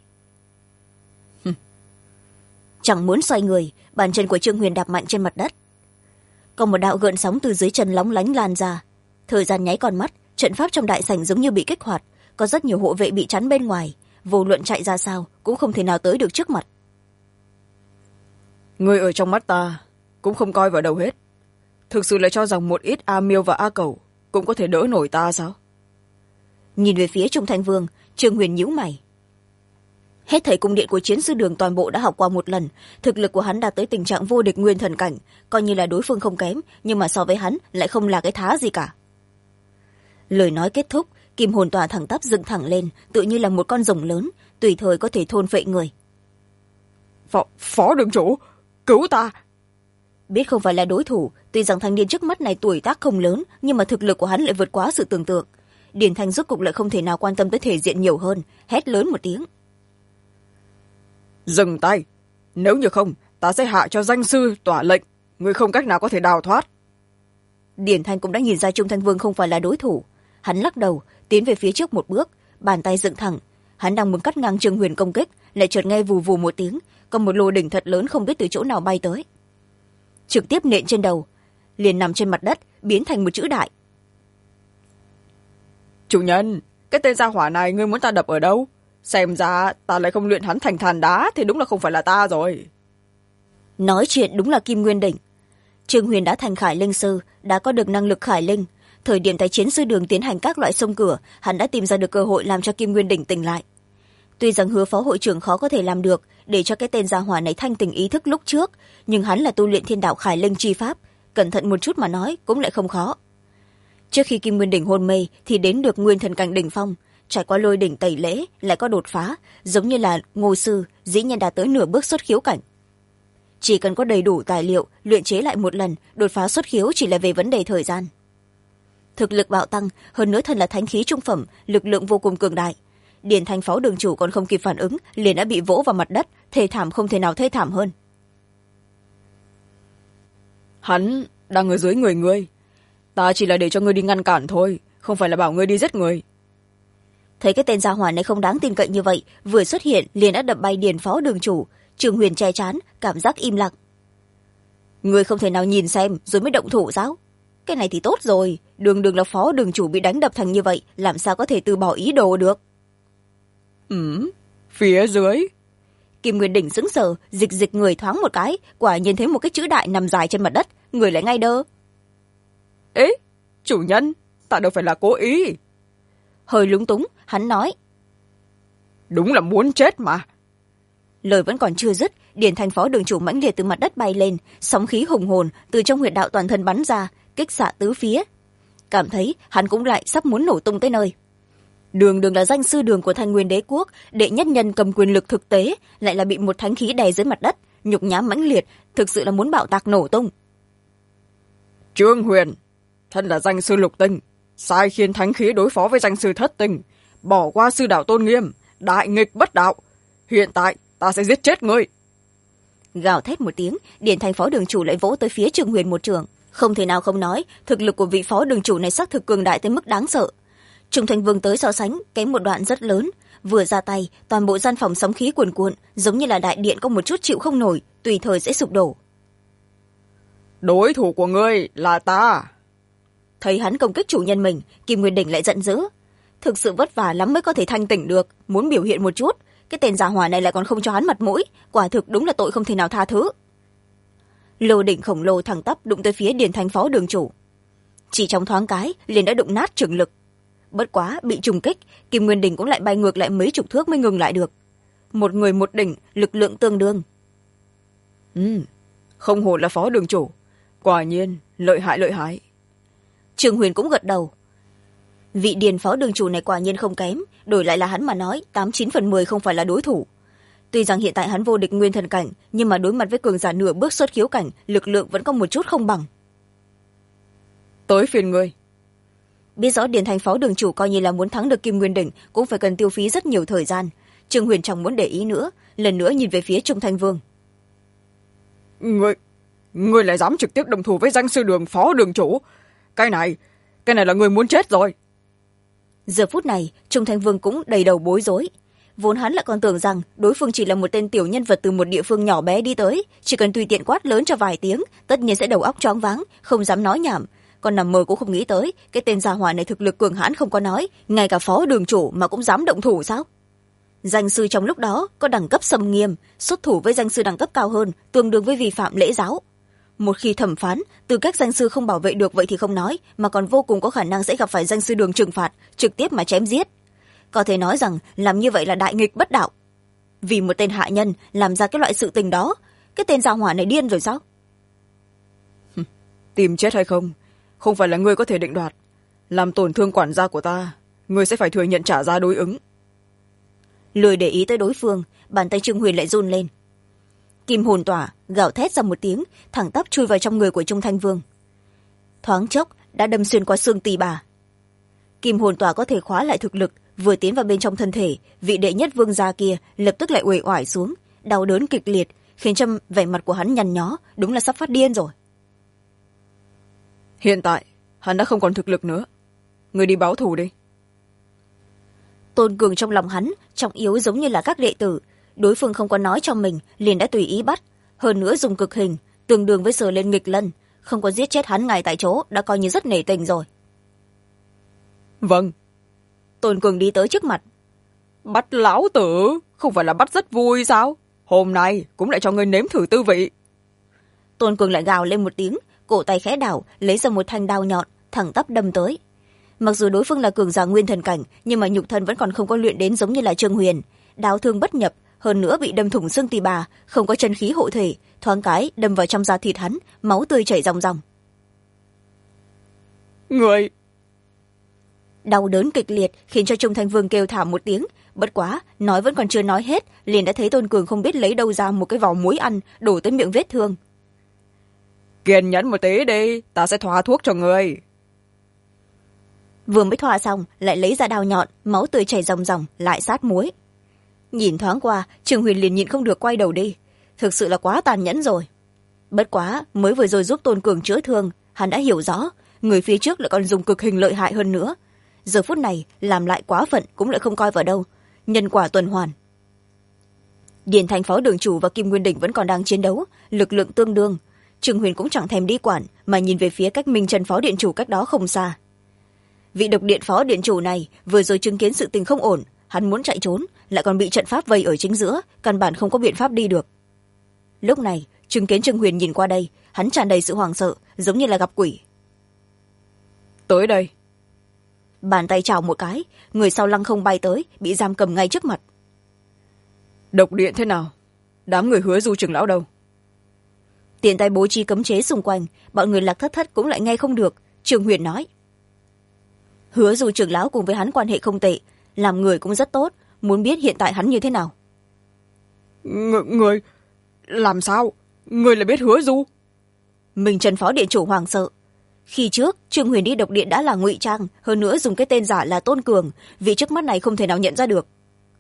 Chẳng muốn xoay người, bàn chân của Trương Huyền đạp mạnh trên mặt đất. Có một đạo gợn sóng từ dưới chân lóng lánh lan ra. Thời gian nháy con mắt, trận pháp trong đại sảnh giống như bị kích hoạt, có rất nhiều hộ vệ bị chắn bên ngoài, vô luận chạy ra sao cũng không thể nào tới được trước mặt. Người ở trong mắt ta cũng không coi vào đầu hết, thực sự là cho rằng một ít A Miêu và A Cẩu cũng có thể đỡ nổi ta sao? Nhìn về phía Trung Thanh Vương, Trương Huyền nhíu mày. Hết thảy cung điện của chiến sư đường toàn bộ đã học qua một lần, thực lực của hắn đạt tới tình trạng vô địch nguyên thần cảnh, coi như là đối phương không kém, nhưng mà so với hắn lại không là cái thá gì cả. Lời nói kết thúc, kim hồn tỏa thẳng tắp dựng thẳng lên, tự như là một con rồng lớn, tùy thời có thể thôn phệ người. Phó đường chủ, cứu ta! Biết không phải là đối thủ, tuy rằng thanh niên trước mắt này tuổi tác không lớn, nhưng mà thực lực của hắn lại vượt quá sự tưởng tượng. Điền Thanh rốt cục lại không thể nào quan tâm tới thể diện nhiều hơn, hét lớn một tiếng. Dừng tay, nếu như không ta sẽ hạ cho danh sư tỏa lệnh, người không cách nào có thể đào thoát. Điền Thanh cũng đã nhìn ra Trung Thanh Vương không phải là đối thủ, hắn lắc đầu tiến về phía trước một bước, bàn tay dựng thẳng. Hắn đang muốn cắt ngang Trương Huyền công kích, lại chợt nghe vù vù một tiếng, có một lô đỉnh thật lớn không biết từ chỗ nào bay tới, trực tiếp nện trên đầu, liền nằm trên mặt đất biến thành một chữ đại. Chủ nhân, cái tên gia hỏa này ngươi muốn ta đập ở đâu? Xem ra ta lại không luyện hắn thành than đá thì đúng là không phải là ta rồi. Nói chuyện đúng là Kim Nguyên đỉnh. Trương Huyền đã thành Khải Linh sư, đã có được năng lực Khải Linh. Thời điểm tại chiến sư đường tiến hành các loại xông cửa, hắn đã tìm ra được cơ hội làm cho Kim Nguyên đỉnh tỉnh lại. Tuy rằng Hứa phó hội trưởng khó có thể làm được để cho cái tên gia hỏa này thanh tỉnh ý thức lúc trước, nhưng hắn là tu luyện thiên đạo Khải Linh chi pháp, cẩn thận một chút mà nói cũng lại không khó. Trước khi Kim Nguyên đỉnh hôn mê thì đến được nguyên thần cảnh đỉnh phong, trải qua lôi đỉnh tẩy lễ lại có đột phá, giống như là Ngô sư dĩ nhiên đã tới nửa bước xuất khiếu cảnh. Chỉ cần có đầy đủ tài liệu luyện chế lại một lần, đột phá xuất khiếu chỉ là về vấn đề thời gian. Thực lực bạo tăng, hơn nữa thân là thánh khí trung phẩm, lực lượng vô cùng cường đại. Điền Thanh phó đường chủ còn không kịp phản ứng liền đã bị vỗ vào mặt đất, thê thảm không thể nào thê thảm hơn. Hắn đang ở dưới người ngươi, ta chỉ là để cho ngươi đi ngăn cản thôi, không phải là bảo ngươi đi giết người. Thấy cái tên gia hỏa này không đáng tin cậy như vậy, vừa xuất hiện liền đã đập bay Điền phó đường chủ. Trương Huyền che chán, cảm giác im lặng. Ngươi không thể nào nhìn xem rồi mới động thủ sao? cái này thì tốt rồi, đường đường là phó đường chủ bị đánh đập thành như vậy, làm sao có thể từ bỏ ý đồ được. Phía dưới. Kim Nguyên Đỉnh sững sờ, dịch dịch người thoáng một cái, quả nhiên thấy một cái chữ đại nằm dài trên mặt đất, người lại ngay đơ. Ế, chủ nhân, ta đâu phải là cố ý. Hơi lúng túng, hắn nói. Đúng là muốn chết mà. Lời vẫn còn chưa dứt, Điền Thành phó đường chủ mãnh liệt từ mặt đất bay lên, sóng khí hùng hồn từ trong huyệt đạo toàn thân bắn ra, kích xạ tứ phía. Cảm thấy hắn cũng lại sắp muốn nổ tung tới nơi. Đường đường là danh sư đường của Thanh Nguyên Đế quốc, đệ nhất nhân cầm quyền lực thực tế, lại là bị một thánh khí đè dưới mặt đất, nhục nhã mãnh liệt, thực sự là muốn bạo tạc nổ tung. Trương Huyền, thân là danh sư lục tinh, sai khiến thánh khí đối phó với danh sư thất tinh, bỏ qua sư đạo tôn nghiêm, đại nghịch bất đạo. Hiện tại ta sẽ giết chết ngươi. Gào thét một tiếng, Điền Thành phó đường chủ lại vỗ tới phía Trương Huyền một trường. Không thể nào không nói, thực lực của vị phó đường chủ này xác thực cường đại tới mức đáng sợ. Trung Thành Vương tới so sánh kém một đoạn rất lớn, vừa ra tay toàn bộ gian phòng sóng khí cuồn cuộn, giống như là đại điện có một chút chịu không nổi, tùy thời sẽ sụp đổ. Đối thủ của ngươi là ta. Thấy hắn công kích chủ nhân mình, Kim Nguyên Đỉnh lại giận dữ. Thực sự vất vả lắm mới có thể thanh tỉnh được, muốn biểu hiện một chút, cái tên già hỏa này lại còn không cho hắn mặt mũi, quả thực đúng là tội không thể nào tha thứ. Lô đỉnh khổng lồ thẳng tắp đụng tới phía Điền Thành phó đường chủ, chỉ trong thoáng cái liền đã đụng nát trường lực. Bất quá bị trùng kích, Kim Nguyên Đỉnh cũng lại bay ngược lại mấy chục thước mới ngừng lại được. Một người một đỉnh, lực lượng tương đương. Không hổ là phó đường chủ, quả nhiên lợi hại lợi hại. Trương Huyền cũng gật đầu. Vị Điền phó đường chủ này quả nhiên không kém, đổi lại là hắn mà nói 89/10 không phải là đối thủ. Tuy rằng hiện tại hắn vô địch nguyên thần cảnh, nhưng mà đối mặt với cường giả nửa bước xuất khiếu cảnh, lực lượng vẫn có một chút không bằng. Tới phiền ngươi. Biết rõ Điền Thành phó đường chủ coi như là muốn thắng được Kim Nguyên Đỉnh cũng phải cần tiêu phí rất nhiều thời gian. Trương Huyền chẳng muốn để ý nữa, lần nữa nhìn về phía Trung Thanh Vương. Ngươi lại dám trực tiếp đồng thủ với danh sư đường phó đường chủ? Cái này là người muốn chết rồi. Giờ phút này Trung Thanh Vương cũng đầy đầu bối rối. Vốn hắn lại còn tưởng rằng đối phương chỉ là một tên tiểu nhân vật từ một địa phương nhỏ bé đi tới, chỉ cần tùy tiện quát lớn cho vài tiếng tất nhiên sẽ đầu óc choáng váng, không dám nói nhảm. Còn nằm mơ cũng không nghĩ tới cái tên gia hỏa này thực lực cường hãn không có nói, ngay cả phó đường chủ mà cũng dám động thủ sao? Danh sư trong lúc đó có đẳng cấp sầm nghiêm, xuất thủ với danh sư đẳng cấp cao hơn tương đương với vi phạm lễ giáo. Một khi thẩm phán, tư cách danh sư không bảo vệ được vậy thì không nói, mà còn vô cùng có khả năng sẽ gặp phải danh sư đường trừng phạt, trực tiếp mà chém giết. Có thể nói rằng làm như vậy là đại nghịch bất đạo. Vì một tên hạ nhân làm ra cái loại sự tình đó, cái tên gia hỏa này điên rồi sao? Tìm chết hay không phải là ngươi có thể định đoạt. Làm tổn thương quản gia của ta, ngươi sẽ phải thừa nhận trả giá đối ứng. Lười để ý tới đối phương, bàn tay Trương Huyền lại run lên. Kim hồn tỏa gào thét ra một tiếng, thẳng tắp chui vào trong người của Trung Thanh Vương. Thoáng chốc đã đâm xuyên qua xương tỳ bà. Kim hồn tỏa có thể khóa lại thực lực, vừa tiến vào bên trong thân thể, vị đệ nhất vương gia kia lập tức lại uể oải xuống, đau đớn kịch liệt, khiến cho vẻ mặt của hắn nhăn nhó, đúng là sắp phát điên rồi. Hiện tại hắn đã không còn thực lực nữa, người đi báo thù đi. Tôn cường trong lòng hắn trọng yếu giống như là các đệ tử, đối phương không có nói cho mình liền đã tùy ý bắt, hơn nữa dùng cực hình tương đương với sờ lên nghịch lân, không có giết chết hắn ngay tại chỗ đã coi như rất nể tình rồi. Vâng. Tôn cường đi tới trước mặt. Bắt lão tử không phải là bắt rất vui sao? Hôm nay cũng lại cho ngươi nếm thử tư vị. Tôn cường lại gào lên một tiếng, cổ tay khẽ đảo lấy ra một thanh đao nhọn thẳng tắp đâm tới. Mặc dù đối phương là cường giả nguyên thần cảnh, nhưng mà nhục thân vẫn còn không có luyện đến giống như là Trương Huyền, đao thương bất nhập, hơn nữa bị đâm thủng xương tỳ bà, không có chân khí hộ thể, thoáng cái đâm vào trong da thịt hắn, máu tươi chảy ròng ròng. Người. Đau đớn kịch liệt khiến cho Trung Thanh Vương kêu thảm một tiếng, bất quá nói vẫn còn chưa nói hết, liền đã thấy Tôn cường không biết lấy đâu ra một cái vỏ muối ăn đổ tới miệng vết thương. Kiên nhẫn một tí đi, ta sẽ thoa thuốc cho người. Vừa mới thoa xong lại lấy ra đao nhọn, máu tươi chảy ròng ròng, lại sát muối. Nhìn thoáng qua, Trương Huyền liền nhịn không được quay đầu đi, thực sự là quá tàn nhẫn rồi. Bất quá mới vừa rồi giúp Tôn cường chữa thương, hắn đã hiểu rõ người phía trước lại còn dùng cực hình lợi hại hơn nữa, giờ phút này làm lại quá phận cũng lại không coi vào đâu, nhân quả tuần hoàn. Điền Thành phó đường chủ và Kim Nguyên Đỉnh vẫn còn đang chiến đấu, lực lượng tương đương. Trương Huyền cũng chẳng thèm đi quản mà nhìn về phía cách Minh Trần phó điện chủ cách đó không xa. Vị độc điện phó điện chủ này vừa rồi chứng kiến sự tình không ổn, hắn muốn chạy trốn lại còn bị trận pháp vây ở chính giữa, căn bản không có biện pháp đi được. Lúc này chứng kiến Trương Huyền nhìn qua đây, hắn tràn đầy sự hoảng sợ, giống như là gặp quỷ. Tới đây. Bàn tay chào một cái, người sau lăng không bay tới, bị giam cầm ngay trước mặt. Độc điện thế nào? Đám người Hứa Du trưởng lão đâu? Tiện tay bố trí cấm chế xung quanh, bọn người Lạc Thất Thất cũng lại nghe không được. Trương Huyền nói, Hứa Du trưởng lão cùng với hắn quan hệ không tệ, làm người cũng rất tốt, muốn biết hiện tại hắn như thế nào. Người làm sao người lại biết Hứa Du? Mình Trần phó điện chủ hoàng sợ. Khi trước Trương Huyền đi độc điện đã là ngụy trang, hơn nữa dùng cái tên giả là Tôn Cường, vì trước mắt này không thể nào nhận ra được.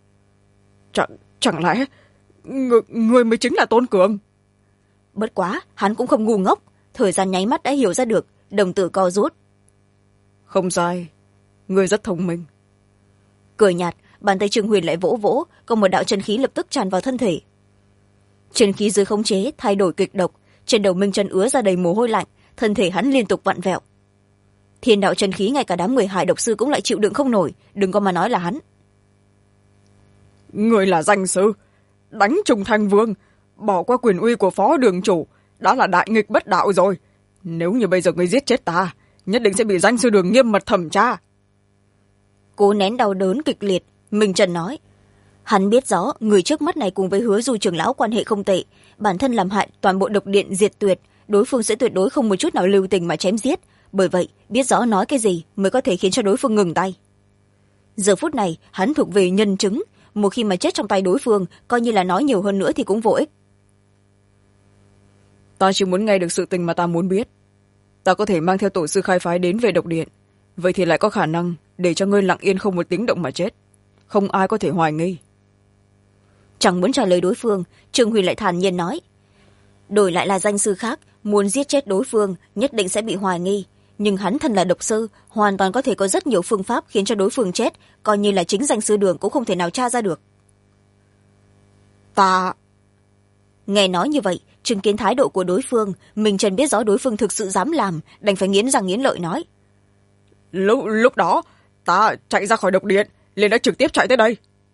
Chẳng lẽ người mới chính là Tôn Cường? Bất quá hắn cũng không ngu ngốc, thời gian nháy mắt đã hiểu ra được, đồng tử co rút. Không sai, người rất thông minh. Cười nhạt, bàn tay Trương Huyền lại vỗ vỗ, có một đạo chân khí lập tức tràn vào thân thể. Chân khí dưới khống chế thay đổi kịch độc, trên đầu Minh Chân ứa ra đầy mồ hôi lạnh, thân thể hắn liên tục vặn vẹo. Thiên đạo chân khí ngay cả đám người Hải độc sư cũng lại chịu đựng không nổi, đừng có mà nói là hắn. Người là danh sư, đánh Trung Thanh Vương, bỏ qua quyền uy của phó đường chủ, đã là đại nghịch bất đạo rồi. Nếu như bây giờ người giết chết ta, nhất định sẽ bị danh sư đường nghiêm mật thẩm tra. Cố nén đau đớn kịch liệt, Minh Trần nói, hắn biết rõ người trước mắt này cùng với Hứa Du trưởng lão quan hệ không tệ, bản thân làm hại toàn bộ độc điện diệt tuyệt, đối phương sẽ tuyệt đối không một chút nào lưu tình mà chém giết, bởi vậy biết rõ nói cái gì mới có thể khiến cho đối phương ngừng tay. Giờ phút này hắn thuộc về nhân chứng, một khi mà chết trong tay đối phương, coi như là nói nhiều hơn nữa thì cũng vô ích. Ta chỉ muốn nghe được sự tình mà ta muốn biết. Ta có thể mang theo tổ sư khai phái đến về độc điện, vậy thì lại có khả năng để cho ngươi lặng yên không một tiếng động mà chết, không ai có thể hoài nghi. Chẳng muốn trả lời đối phương, Trương Huy lại thản nhiên nói, đổi lại là danh sư khác, muốn giết chết đối phương nhất định sẽ bị hoài nghi, nhưng hắn thân là độc sư, hoàn toàn có thể có rất nhiều phương pháp khiến cho đối phương chết, coi như là chính danh sư đường cũng không thể nào tra ra được. Ta... Nghe nói như vậy, chứng kiến thái độ của đối phương, mình Trần biết rõ đối phương thực sự dám làm, đành phải nghiến răng nghiến lợi nói, Lúc đó ta chạy ra khỏi độc điện liền đã trực tiếp chạy tới đây.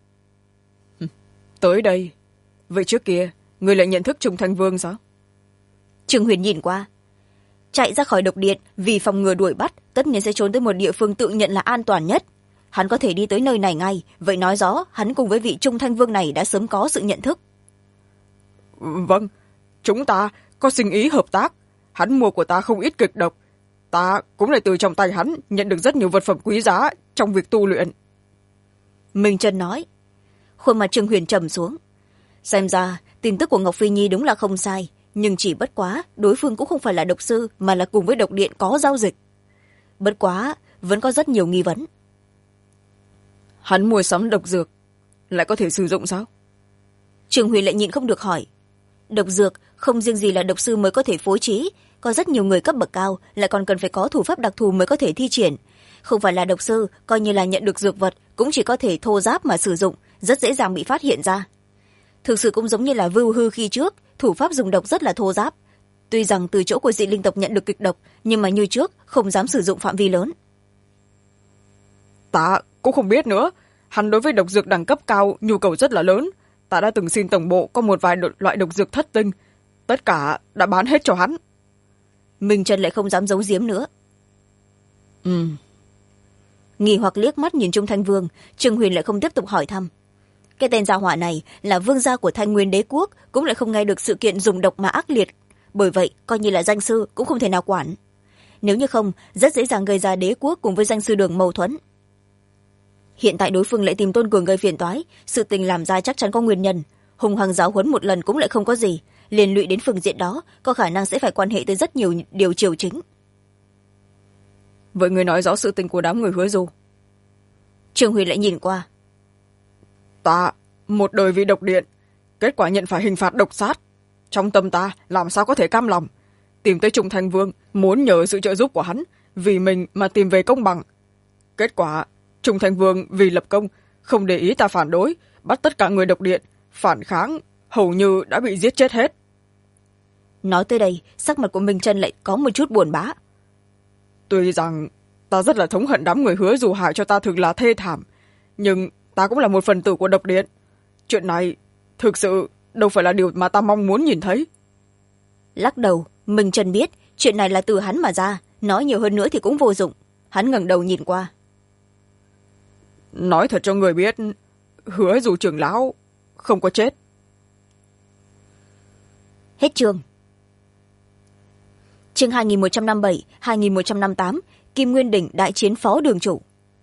Tới đây? Vậy trước kia người lại nhận thức Trung Thanh Vương sao? Trương Huyền nhìn qua, chạy ra khỏi độc điện vì phòng ngừa đuổi bắt, tất nhiên sẽ trốn tới một địa phương tự nhận là an toàn nhất. Hắn có thể đi tới nơi này ngay, vậy nói rõ hắn cùng với vị Trung Thanh Vương này đã sớm có sự nhận thức. Vâng, chúng ta có sinh ý hợp tác, hắn mua của ta không ít kịch độc, ta cũng lại từ trong tay hắn nhận được rất nhiều vật phẩm quý giá trong việc tu luyện. Minh Trân nói. Khuôn mặt Trương Huyền trầm xuống. Xem ra tin tức của Ngọc Phi Nhi đúng là không sai, nhưng chỉ bất quá đối phương cũng không phải là độc sư mà là cùng với độc điện có giao dịch. Bất quá vẫn có rất nhiều nghi vấn. Hắn mua sắm độc dược lại có thể sử dụng sao? Trương Huyền lại nhịn không được hỏi. Độc dược không riêng gì là độc sư mới có thể phối trí, có rất nhiều người cấp bậc cao lại còn cần phải có thủ pháp đặc thù mới có thể thi triển. Không phải là độc sư, coi như là nhận được dược vật cũng chỉ có thể thô giáp mà sử dụng, rất dễ dàng bị phát hiện ra. Thực sự cũng giống như là Vưu Hư khi trước, thủ pháp dùng độc rất là thô giáp. Tuy rằng từ chỗ của dị linh tộc nhận được kịch độc, nhưng mà như trước không dám sử dụng phạm vi lớn. Ta cũng không biết nữa, hắn đối với độc dược đẳng cấp cao nhu cầu rất là lớn. Ta đã từng xin tổng bộ có một vài loại độc dược thất tinh, tất cả đã bán hết cho hắn. Minh Trần lại không dám giấu giếm nữa. Nghi hoặc liếc mắt nhìn Trung Thanh Vương, Trương Huyền lại không tiếp tục hỏi thăm. Cái tên gia hỏa này là vương gia của Thanh Nguyên Đế quốc, cũng lại không nghe được sự kiện dùng độc mà ác liệt, bởi vậy coi như là danh sư cũng không thể nào quản. Nếu như không, rất dễ dàng gây ra đế quốc cùng với danh sư đường mâu thuẫn. Hiện tại đối phương lại tìm Tôn Cường gây phiền toái, sự tình làm ra chắc chắn có nguyên nhân. Hùng hăng giáo huấn một lần cũng lại không có gì, liên lụy đến phương diện đó có khả năng sẽ phải quan hệ tới rất nhiều điều chiều chính. Vậy người nói rõ sự tình của đám người Hứa Du. Trương Huy lại nhìn qua. Ta một đời vì độc điện, kết quả nhận phải hình phạt độc sát, trong tâm ta làm sao có thể cam lòng. Tìm tới Trung Thanh Vương muốn nhờ sự trợ giúp của hắn, vì mình mà tìm về công bằng. Kết quả Trung Thanh Vương vì lập công không để ý ta phản đối, bắt tất cả người độc điện phản kháng, hầu như đã bị giết chết hết. nói tới đây sắc mặt của Minh Trân lại có một chút buồn bã. Tuy rằng ta rất là thống hận đám người Hứa dù hại cho ta thực là thê thảm, nhưng ta cũng là một phần tử của độc điện. Chuyện này thực sự đâu phải là điều mà ta mong muốn nhìn thấy. Lắc đầu, Minh Trân biết chuyện này là từ hắn mà ra, nói nhiều hơn nữa thì cũng vô dụng. Hắn ngẩng đầu nhìn qua. Nói thật cho người biết, Hứa dù trưởng lão không có chết. Hết chương. Chương 2157, 2158, Kim Nguyên Đỉnh đại chiến phó đường chủ.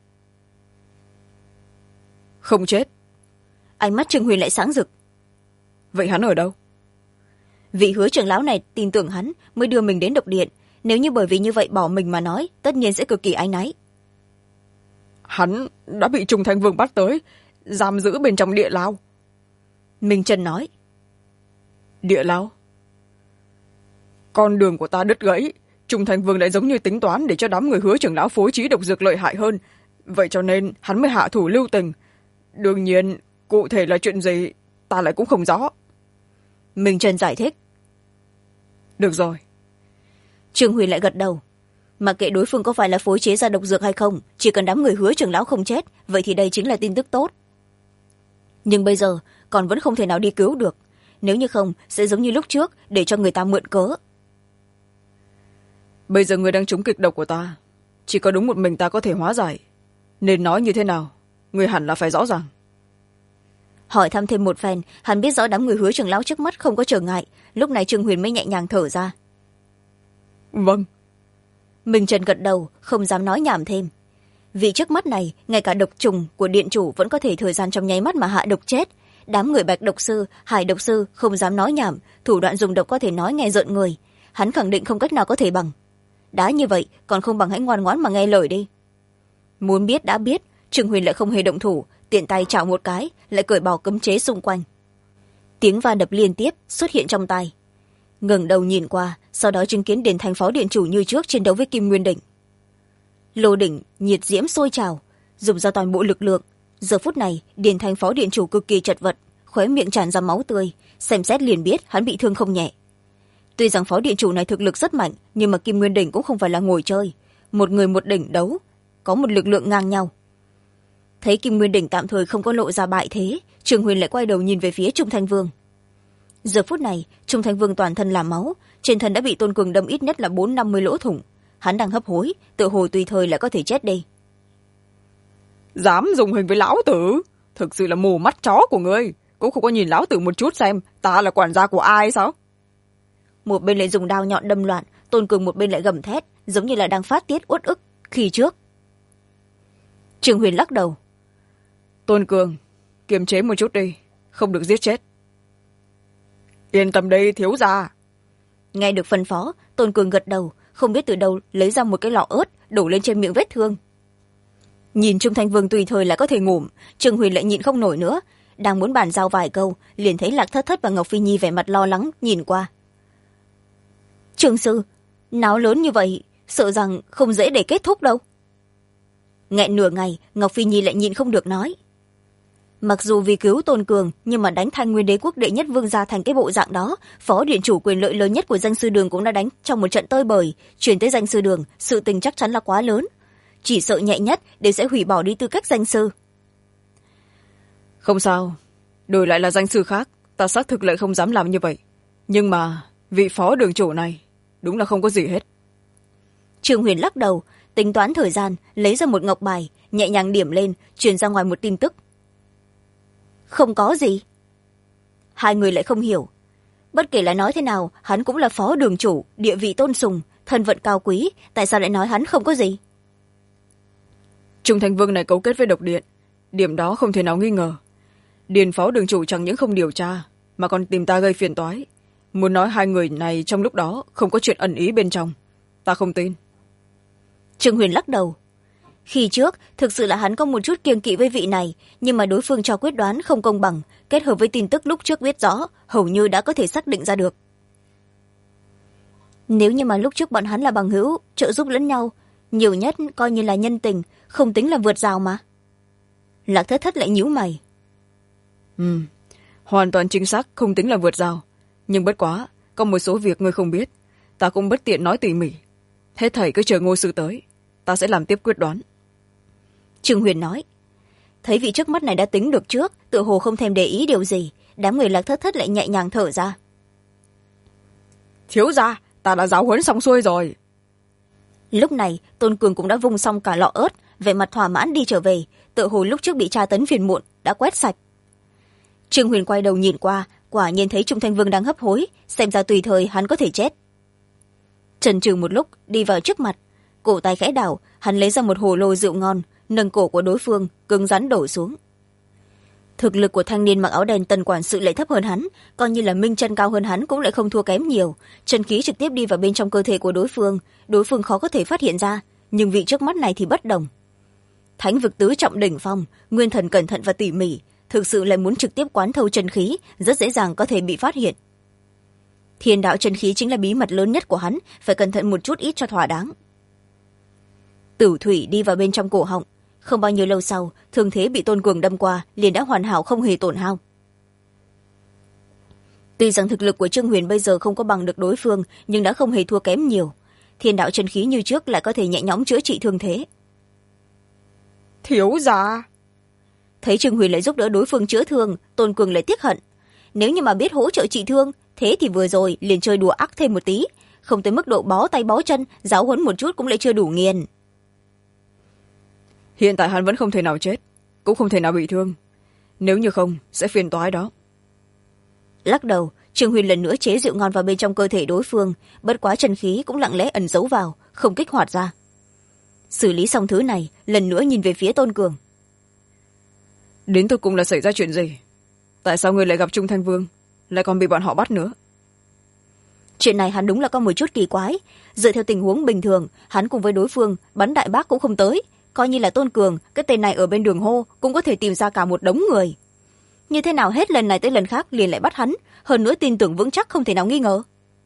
Không chết. Ánh mắt Trương Huyền lại sáng rực. Vậy hắn ở đâu? Vị Hứa trưởng lão này tin tưởng hắn mới đưa mình đến độc điện. Nếu như bởi vì như vậy bỏ mình mà nói, tất nhiên sẽ cực kỳ áy náy. Hắn đã bị Trùng Thanh Vương bắt tới, giam giữ bên trong địa lao. Minh Trân nói. Địa lao? Con đường của ta đứt gãy, Trùng Thanh Vương lại giống như tính toán để cho đám người Hứa trưởng lão phối trí độc dược lợi hại hơn. Vậy cho nên hắn mới hạ thủ lưu tình. Đương nhiên, cụ thể là chuyện gì, ta lại cũng không rõ. Minh Trân giải thích. Được rồi. Trương Huyền lại gật đầu. Mặc kệ đối phương có phải là phối chế ra độc dược hay không, chỉ cần đám người Hứa trưởng lão không chết, vậy thì đây chính là tin tức tốt. Nhưng bây giờ còn vẫn không thể nào đi cứu được. Nếu như không, sẽ giống như lúc trước, để cho người ta mượn cớ. Bây giờ người đang trúng kịch độc của ta, chỉ có đúng một mình ta có thể hóa giải. Nên nói như thế nào, người hẳn là phải rõ ràng. Hỏi thăm thêm một phen, hắn biết rõ đám người Hứa trưởng lão trước mắt không có trở ngại. Lúc này Trương Huyền mới nhẹ nhàng thở ra. Vâng. Minh Trần gật đầu, không dám nói nhảm thêm. Vì trước mắt này, ngay cả độc trùng của điện chủ vẫn có thể thời gian trong nháy mắt mà hạ độc chết. Đám người Bạch độc sư, Hải độc sư không dám nói nhảm, thủ đoạn dùng độc có thể nói nghe rợn người. Hắn khẳng định không cách nào có thể bằng. Đã như vậy, còn không bằng hãy ngoan ngoãn mà nghe lời đi. Muốn biết đã biết, Trương Huyền lại không hề động thủ, tiện tay chảo một cái, lại cởi bỏ cấm chế xung quanh. Tiếng va đập liên tiếp xuất hiện trong tai. Ngẩng đầu nhìn qua, sau đó chứng kiến Điền Thành phó điện chủ như trước chiến đấu với Kim Nguyên Đỉnh. Lô đỉnh nhiệt diễm sôi trào, dùng ra toàn bộ lực lượng. Giờ phút này, Điền Thành phó điện chủ cực kỳ chật vật, khóe miệng tràn ra máu tươi, xem xét liền biết hắn bị thương không nhẹ. Tuy rằng phó điện chủ này thực lực rất mạnh, nhưng mà Kim Nguyên Đỉnh cũng không phải là ngồi chơi. Một người một đỉnh đấu, có một lực lượng ngang nhau. Thấy Kim Nguyên Đỉnh tạm thời không có lộ ra bại thế, Trường Huyền lại quay đầu nhìn về phía Trung Thanh Vương. Giờ phút này, Trung Thanh Vương toàn thân là máu, trên thân đã bị Tôn Cường đâm ít nhất là 450 lỗ thủng. Hắn đang hấp hối, tựa hồ tùy thời lại có thể chết đi. Dám dùng hình với lão tử, thực sự là mù mắt chó của ngươi, cũng không có nhìn lão tử một chút xem ta là quản gia của ai sao? Một bên lại dùng đao nhọn đâm loạn, Tôn Cường một bên lại gầm thét, giống như là đang phát tiết uất ức khi trước. Trường Huyền lắc đầu. Tôn Cường, kiềm chế một chút đi, không được giết chết. Yên tâm đi, thiếu gia. Nghe được phân phó, Tôn Cường gật đầu, không biết từ đâu lấy ra một cái lọ ớt đổ lên trên miệng vết thương. Nhìn Trung Thanh Vương tùy thời lại có thể ngủm, Trường Huyền lại nhịn không nổi nữa, đang muốn bàn giao vài câu, liền thấy Lạc Thất Thất và Ngọc Phi Nhi vẻ mặt lo lắng nhìn qua. Trường sư, náo lớn như vậy, sợ rằng không dễ để kết thúc đâu. Nghẹn nửa ngày, Ngọc Phi Nhi lại nhịn không được nói. Mặc dù vì cứu Tôn Cường, nhưng mà đánh Thanh Nguyên Đế quốc đệ nhất vương gia thành cái bộ dạng đó, phó điện chủ quyền lợi lớn nhất của danh sư đường cũng đã đánh trong một trận tơi bời, chuyển tới danh sư đường, sự tình chắc chắn là quá lớn. Chỉ sợ nhẹ nhất đều sẽ hủy bỏ đi tư cách danh sư. Không sao, đổi lại là danh sư khác, ta xác thực lại không dám làm như vậy. Nhưng mà vị phó đường chủ này đúng là không có gì hết. Trương Huyền lắc đầu, tính toán thời gian, lấy ra một ngọc bài, nhẹ nhàng điểm lên, truyền ra ngoài một tin tức. Không có gì. Hai người lại không hiểu. Bất kể là nói thế nào, hắn cũng là phó đường chủ, địa vị tôn sùng, thân phận cao quý, tại sao lại nói hắn không có gì? Trung Thanh Vương này cấu kết với độc điện, điểm đó không thể nào nghi ngờ. Điền phó đường chủ chẳng những không điều tra, mà còn tìm ta gây phiền toái. Muốn nói hai người này trong lúc đó không có chuyện ẩn ý bên trong, ta không tin. Trương Huyền lắc đầu. Khi trước, thực sự là hắn có một chút kiêng kỵ với vị này, nhưng mà đối phương cho quyết đoán không công bằng, kết hợp với tin tức lúc trước biết rõ, hầu như đã có thể xác định ra được. Nếu như mà lúc trước bọn hắn là bằng hữu, trợ giúp lẫn nhau, nhiều nhất coi như là nhân tình, không tính là vượt rào mà. Lạc Thất Thất lại nhíu mày. Hoàn toàn chính xác không tính là vượt rào, nhưng bất quá có một số việc ngươi không biết, ta cũng bất tiện nói tỉ mỉ. Hết thảy cứ chờ Ngô sư tới, ta sẽ làm tiếp quyết đoán. Trương Huyền nói. Thấy vị trước mắt này đã tính được trước, tựa hồ không thèm để ý điều gì, đám người Lạc Thất Thất lại nhẹ nhàng thở ra. Thiếu gia, ta đã giáo huấn xong xuôi rồi. Lúc này Tôn Cường cũng đã vung xong cả lọ ớt, vẻ mặt thỏa mãn đi trở về, tựa hồ lúc trước bị tra tấn phiền muộn đã quét sạch. Trương Huyền quay đầu nhìn qua, quả nhiên thấy Trung Thanh Vương đang hấp hối, xem ra tùy thời hắn có thể chết. Chần chừ một lúc đi vào trước mặt, cổ tay khẽ đảo, hắn lấy ra một hồ lô rượu ngon, nâng cổ của đối phương cứng rắn đổ xuống. Thực lực của thanh niên mặc áo đen Tần quản sự lại thấp hơn hắn, coi như là minh chân cao hơn hắn cũng lại không thua kém nhiều, chân khí trực tiếp đi vào bên trong cơ thể của đối phương khó có thể phát hiện ra, nhưng vị trước mắt này thì bất đồng. Thánh vực tứ trọng đỉnh phong, nguyên thần cẩn thận và tỉ mỉ, thực sự lại muốn trực tiếp quán thâu chân khí, rất dễ dàng có thể bị phát hiện. Thiên đạo chân khí chính là bí mật lớn nhất của hắn, phải cẩn thận một chút ít cho thỏa đáng. Tử thủy đi vào bên trong cổ họng, không bao nhiêu lâu sau, thương thế bị Tôn Cường đâm qua liền đã hoàn hảo, không hề tổn hao. Tuy rằng thực lực của Trương Huyền bây giờ không có bằng được đối phương, nhưng đã không hề thua kém nhiều. Thiên đạo chân khí như trước lại có thể nhẹ nhõm chữa trị thương thế. Thiếu gia. Thấy Trương Huyền lại giúp đỡ đối phương chữa thương, Tôn Cường lại tiếc hận. Nếu như mà biết hỗ trợ trị thương, thế thì vừa rồi liền chơi đùa ác thêm một tí, không tới mức độ bó tay bó chân, giáo huấn một chút cũng lại chưa đủ nghiền. Hiện tại hắn vẫn không thể nào chết, cũng không thể nào bị thương. Nếu như không, sẽ phiền toái đó. Lắc đầu, Trương Huyền lần nữa chế rượu ngon vào bên trong cơ thể đối phương, bất quá chân khí cũng lặng lẽ ẩn giấu vào, không kích hoạt ra. Xử lý xong thứ này, lần nữa nhìn về phía Tôn Cường. Đến tột cùng là xảy ra chuyện gì? Tại sao ngươi lại gặp Trung Thanh Vương, lại còn bị bọn họ bắt nữa? Chuyện này hắn đúng là có một chút kỳ quái. Dựa theo tình huống bình thường, hắn cùng với đối phương bắn đại bác cũng không tới, coi như là Tôn Cường, cái tên này ở bên đường hô cũng có thể tìm ra cả một đống người. Như thế nào hết lần này tới lần khác liền lại bắt hắn, hơn nữa tin tưởng vững chắc không thể nào nghi ngờ.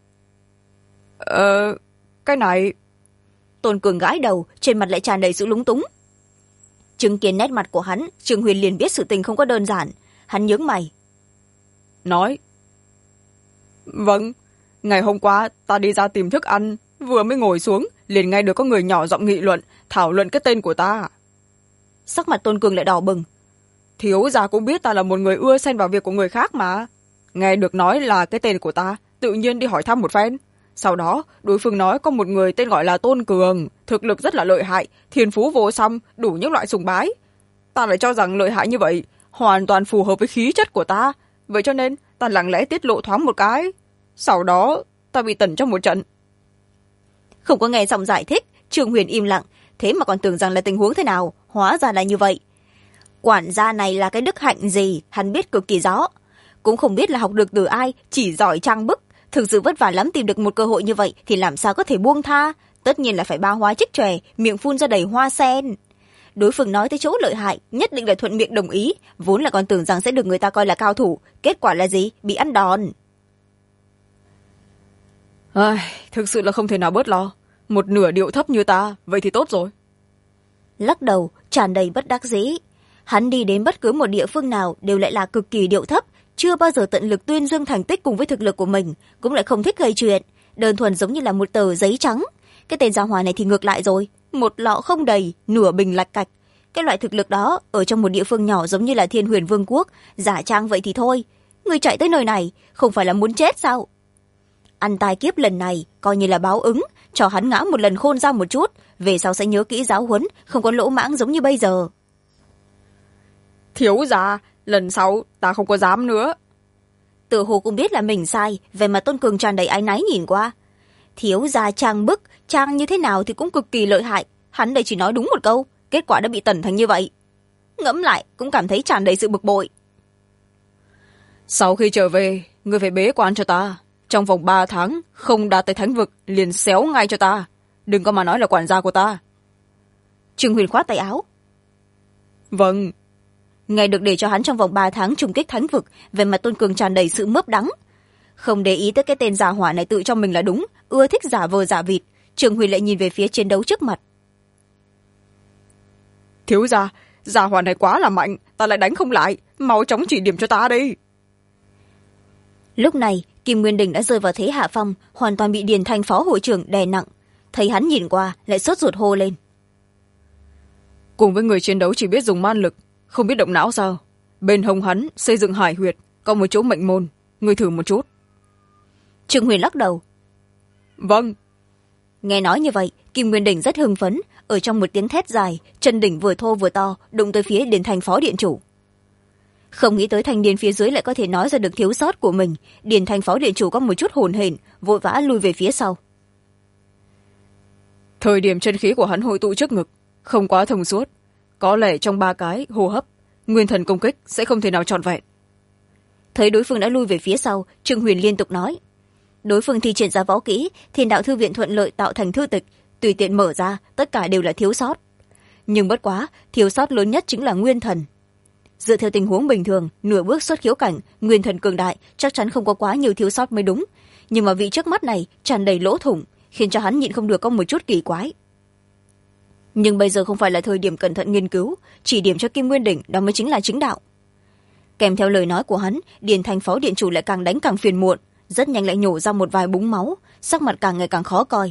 Cái này... Tôn Cường gãi đầu, trên mặt lại tràn đầy sự lúng túng. Chứng kiến nét mặt của hắn, Trương Huyền liền biết sự tình không có đơn giản. Hắn nhướng mày. Nói. Vâng, ngày hôm qua ta đi ra tìm thức ăn, vừa mới ngồi xuống, liền nghe được có người nhỏ giọng nghị luận, thảo luận cái tên của ta. Sắc mặt Tôn Cường lại đỏ bừng. Thiếu gia cũng biết ta là một người ưa xen vào việc của người khác mà. Nghe được nói là cái tên của ta, tự nhiên đi hỏi thăm một phen. Sau đó, đối phương nói có một người tên gọi là Tôn Cường, thực lực rất là lợi hại, thiên phú vô song, đủ những loại sùng bái. Ta lại cho rằng lợi hại như vậy, hoàn toàn phù hợp với khí chất của ta. Vậy cho nên, ta lặng lẽ tiết lộ thoáng một cái. Sau đó, ta bị tẩn trong một trận. Không có nghe xong giải thích, Trương Huyền im lặng, thế mà còn tưởng rằng là tình huống thế nào, hóa ra là như vậy. Quản gia này là cái đức hạnh gì, hắn biết cực kỳ rõ. Cũng không biết là học được từ ai, chỉ giỏi trang bức. Thực sự vất vả lắm tìm được một cơ hội như vậy thì làm sao có thể buông tha. Tất nhiên là phải ba hoa trích tròe, miệng phun ra đầy hoa sen. Đối phương nói tới chỗ lợi hại, nhất định là thuận miệng đồng ý, vốn là còn tưởng rằng sẽ được người ta coi là cao thủ. Kết quả là gì? Bị ăn đòn. Thực sự là không thể nào bớt lo. Một nửa điệu thấp như ta, vậy thì tốt rồi. Lắc đầu, tràn đầy bất đắc dĩ. Hắn đi đến bất cứ một địa phương nào đều lại là cực kỳ điệu thấp, chưa bao giờ tận lực tuyên dương thành tích cùng với thực lực của mình, cũng lại không thích gây chuyện, đơn thuần giống như là một tờ giấy trắng. Cái tên gia hỏa này thì ngược lại rồi, một lọ không đầy, nửa bình lạch cạch. Cái loại thực lực đó ở trong một địa phương nhỏ giống như là Thiên Huyền Vương quốc, giả trang vậy thì thôi. Người chạy tới nơi này không phải là muốn chết sao? Ăn tai kiếp lần này coi như là báo ứng, cho hắn ngã một lần khôn ra một chút, về sau sẽ nhớ kỹ giáo huấn, không có lỗ mãng giống như bây giờ. Thiếu gia, lần sau ta không có dám nữa. Tự hồ cũng biết là mình sai, về mà Tôn Cường tràn đầy áy náy nhìn qua. Thiếu gia trang bức, trang như thế nào thì cũng cực kỳ lợi hại, hắn đây chỉ nói đúng một câu, kết quả đã bị tẩn thành như vậy. Ngẫm lại cũng cảm thấy tràn đầy sự bực bội. Sau khi trở về, ngươi phải bế quan cho ta. Trong vòng 3 tháng, không đạt tới thánh vực, liền xéo ngay cho ta. Đừng có mà nói là quản gia của ta. Trương Huyền khoát tay áo. Vâng. Nghe được để cho hắn trong vòng 3 tháng trùng kích thánh vực, về mặt Tôn Cường tràn đầy sự mớp đắng. Không để ý tới cái tên giả hỏa này tự cho mình là đúng, ưa thích giả vờ giả vịt, Trương Huyền lại nhìn về phía chiến đấu trước mặt. Thiếu gia, giả hỏa này quá là mạnh, ta lại đánh không lại, mau chóng chỉ điểm cho ta đi. Lúc này, Kim Nguyên Đình đã rơi vào thế hạ phong, hoàn toàn bị Điền Thanh phó hội trưởng đè nặng. Thấy hắn nhìn qua lại sốt ruột hô lên: cùng với người chiến đấu chỉ biết dùng man lực, không biết động não sao? Bên hông hắn xây dựng hải huyệt, có một chỗ mệnh môn, người thử một chút. Trương Huyền lắc đầu: vâng. Nghe nói như vậy, Kim Nguyên Đình rất hưng phấn, ở trong một tiếng thét dài, chân đỉnh vừa thô vừa to đụng tới phía Điền Thanh phó điện chủ. Không nghĩ tới thanh niên phía dưới lại có thể nói ra được thiếu sót của mình. Điền Thanh phó điện chủ có một chút hồn hển, vội vã lui về phía sau. Thời điểm chân khí của hắn hội tụ trước ngực không quá thông suốt, có lẽ trong 3 cái hô hấp nguyên thần công kích sẽ không thể nào trọn vẹn. Thấy đối phương đã lui về phía sau, Trương Huyền liên tục nói: đối phương thi triển ra võ kỹ, Thiên Đạo Thư Viện thuận lợi tạo thành thư tịch, tùy tiện mở ra tất cả đều là thiếu sót. Nhưng bất quá, thiếu sót lớn nhất chính là nguyên thần. Dựa theo tình huống bình thường, nửa bước xuất khiếu cảnh, nguyên thần cường đại chắc chắn không có quá nhiều thiếu sót mới đúng, nhưng mà vị trước mắt này tràn đầy lỗ thủng, khiến cho hắn nhịn không được có một chút kỳ quái. Nhưng bây giờ không phải là thời điểm cẩn thận nghiên cứu, chỉ điểm cho Kim Nguyên Đỉnh đó mới chính là chính đạo. Kèm theo lời nói của hắn, Điền Thanh phó điện chủ lại càng đánh càng phiền muộn, rất nhanh lại nhổ ra một vài búng máu, sắc mặt càng ngày càng khó coi.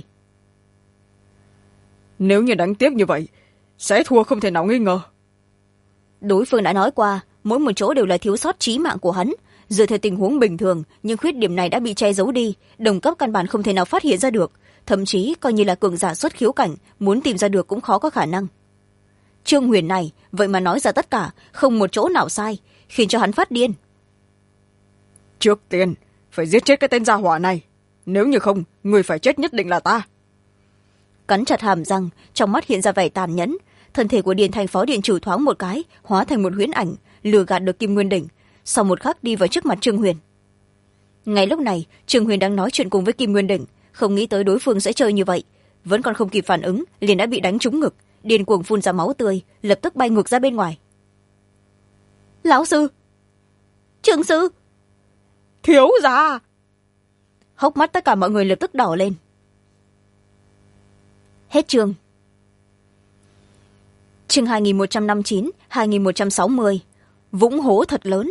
Nếu như đánh tiếp như vậy sẽ thua không thể nào nghi ngờ. Đối phương đã nói qua, mỗi một chỗ đều là thiếu sót chí mạng của hắn. Dựa theo tình huống bình thường, nhưng khuyết điểm này đã bị che giấu đi, đồng cấp căn bản không thể nào phát hiện ra được, thậm chí coi như là cường giả xuất khiếu cảnh, muốn tìm ra được cũng khó có khả năng. Trương Huyền này vậy mà nói ra tất cả, không một chỗ nào sai, khiến cho hắn phát điên. Trước tiên phải giết chết cái tên gia hỏa này, nếu như không, người phải chết nhất định là ta. Cắn chặt hàm răng, trong mắt hiện ra vẻ tàn nhẫn. Thân thể của Điền Thanh phó điện chủ thoáng một cái, hóa thành một huyễn ảnh, lừa gạt được Kim Nguyên Đỉnh, sau một khắc đi vào trước mặt Trương Huyền. Ngay lúc này, Trương Huyền đang nói chuyện cùng với Kim Nguyên Đỉnh, không nghĩ tới đối phương sẽ chơi như vậy, vẫn còn không kịp phản ứng liền đã bị đánh trúng ngực, điên cuồng phun ra máu tươi, lập tức bay ngược ra bên ngoài. Lão sư, Trương sư, thiếu gia. hốc mắt tất cả mọi người lập tức đỏ lên. Hết chương. Chương 2159, 2160. Vũng hố thật lớn.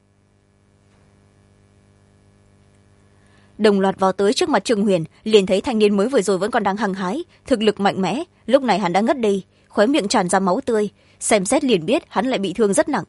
Đồng loạt vào tới trước mặt Trương Huyền, liền thấy thanh niên mới vừa rồi vẫn còn đang hăng hái, thực lực mạnh mẽ, lúc này hắn đã ngất đi, khóe miệng tràn ra máu tươi, xem xét liền biết hắn lại bị thương rất nặng.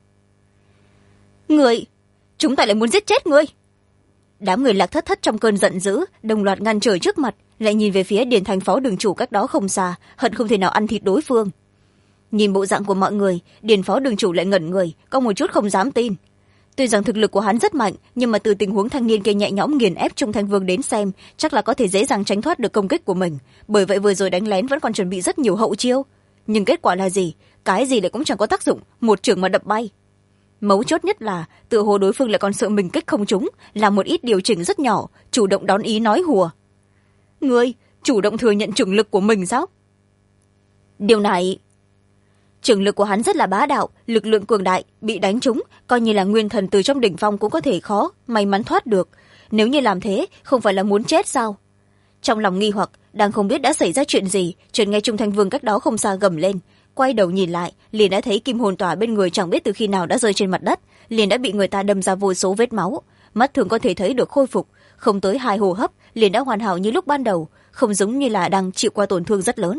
Người, chúng ta lại muốn giết chết ngươi. Đám người Lạc Thất Thất trong cơn giận dữ, đồng loạt ngăn trở trước mặt, lại nhìn về phía Điền Thanh phó đường chủ cách đó không xa, hận không thể nào ăn thịt đối phương. Nhìn bộ dạng của mọi người, Điền phó đường chủ lại ngẩn người, có một chút không dám tin. Tuy rằng thực lực của hắn rất mạnh, nhưng mà từ tình huống thanh niên kia nhẹ nhõm nghiền ép Trung Thanh Vương đến xem, chắc là có thể dễ dàng tránh thoát được công kích của mình. Bởi vậy vừa rồi đánh lén vẫn còn chuẩn bị rất nhiều hậu chiêu. Nhưng kết quả là gì? Cái gì lại cũng chẳng có tác dụng, một chưởng mà đập bay. Mấu chốt nhất là tựa hồ đối phương lại còn sợ mình kích không trúng, làm một ít điều chỉnh rất nhỏ, chủ động đón ý nói hùa. Ngươi chủ động thừa nhận chưởng lực của mình sao? Điều này, chưởng lực của hắn rất là bá đạo, lực lượng cường đại, bị đánh trúng coi như là nguyên thần từ trong đỉnh phong cũng có thể khó may mắn thoát được. Nếu như làm thế, không phải là muốn chết sao? Trong lòng nghi hoặc, đang không biết đã xảy ra chuyện gì, chợt nghe Trung Thanh Vương cách đó không xa gầm lên, quay đầu nhìn lại, liền đã thấy kim hồn tỏa bên người chẳng biết từ khi nào đã rơi trên mặt đất, liền đã bị người ta đâm ra vô số vết máu, mắt thường có thể thấy được khôi phục, không tới 2 hô hấp liền đã hoàn hảo như lúc ban đầu, không giống như là đang chịu qua tổn thương rất lớn.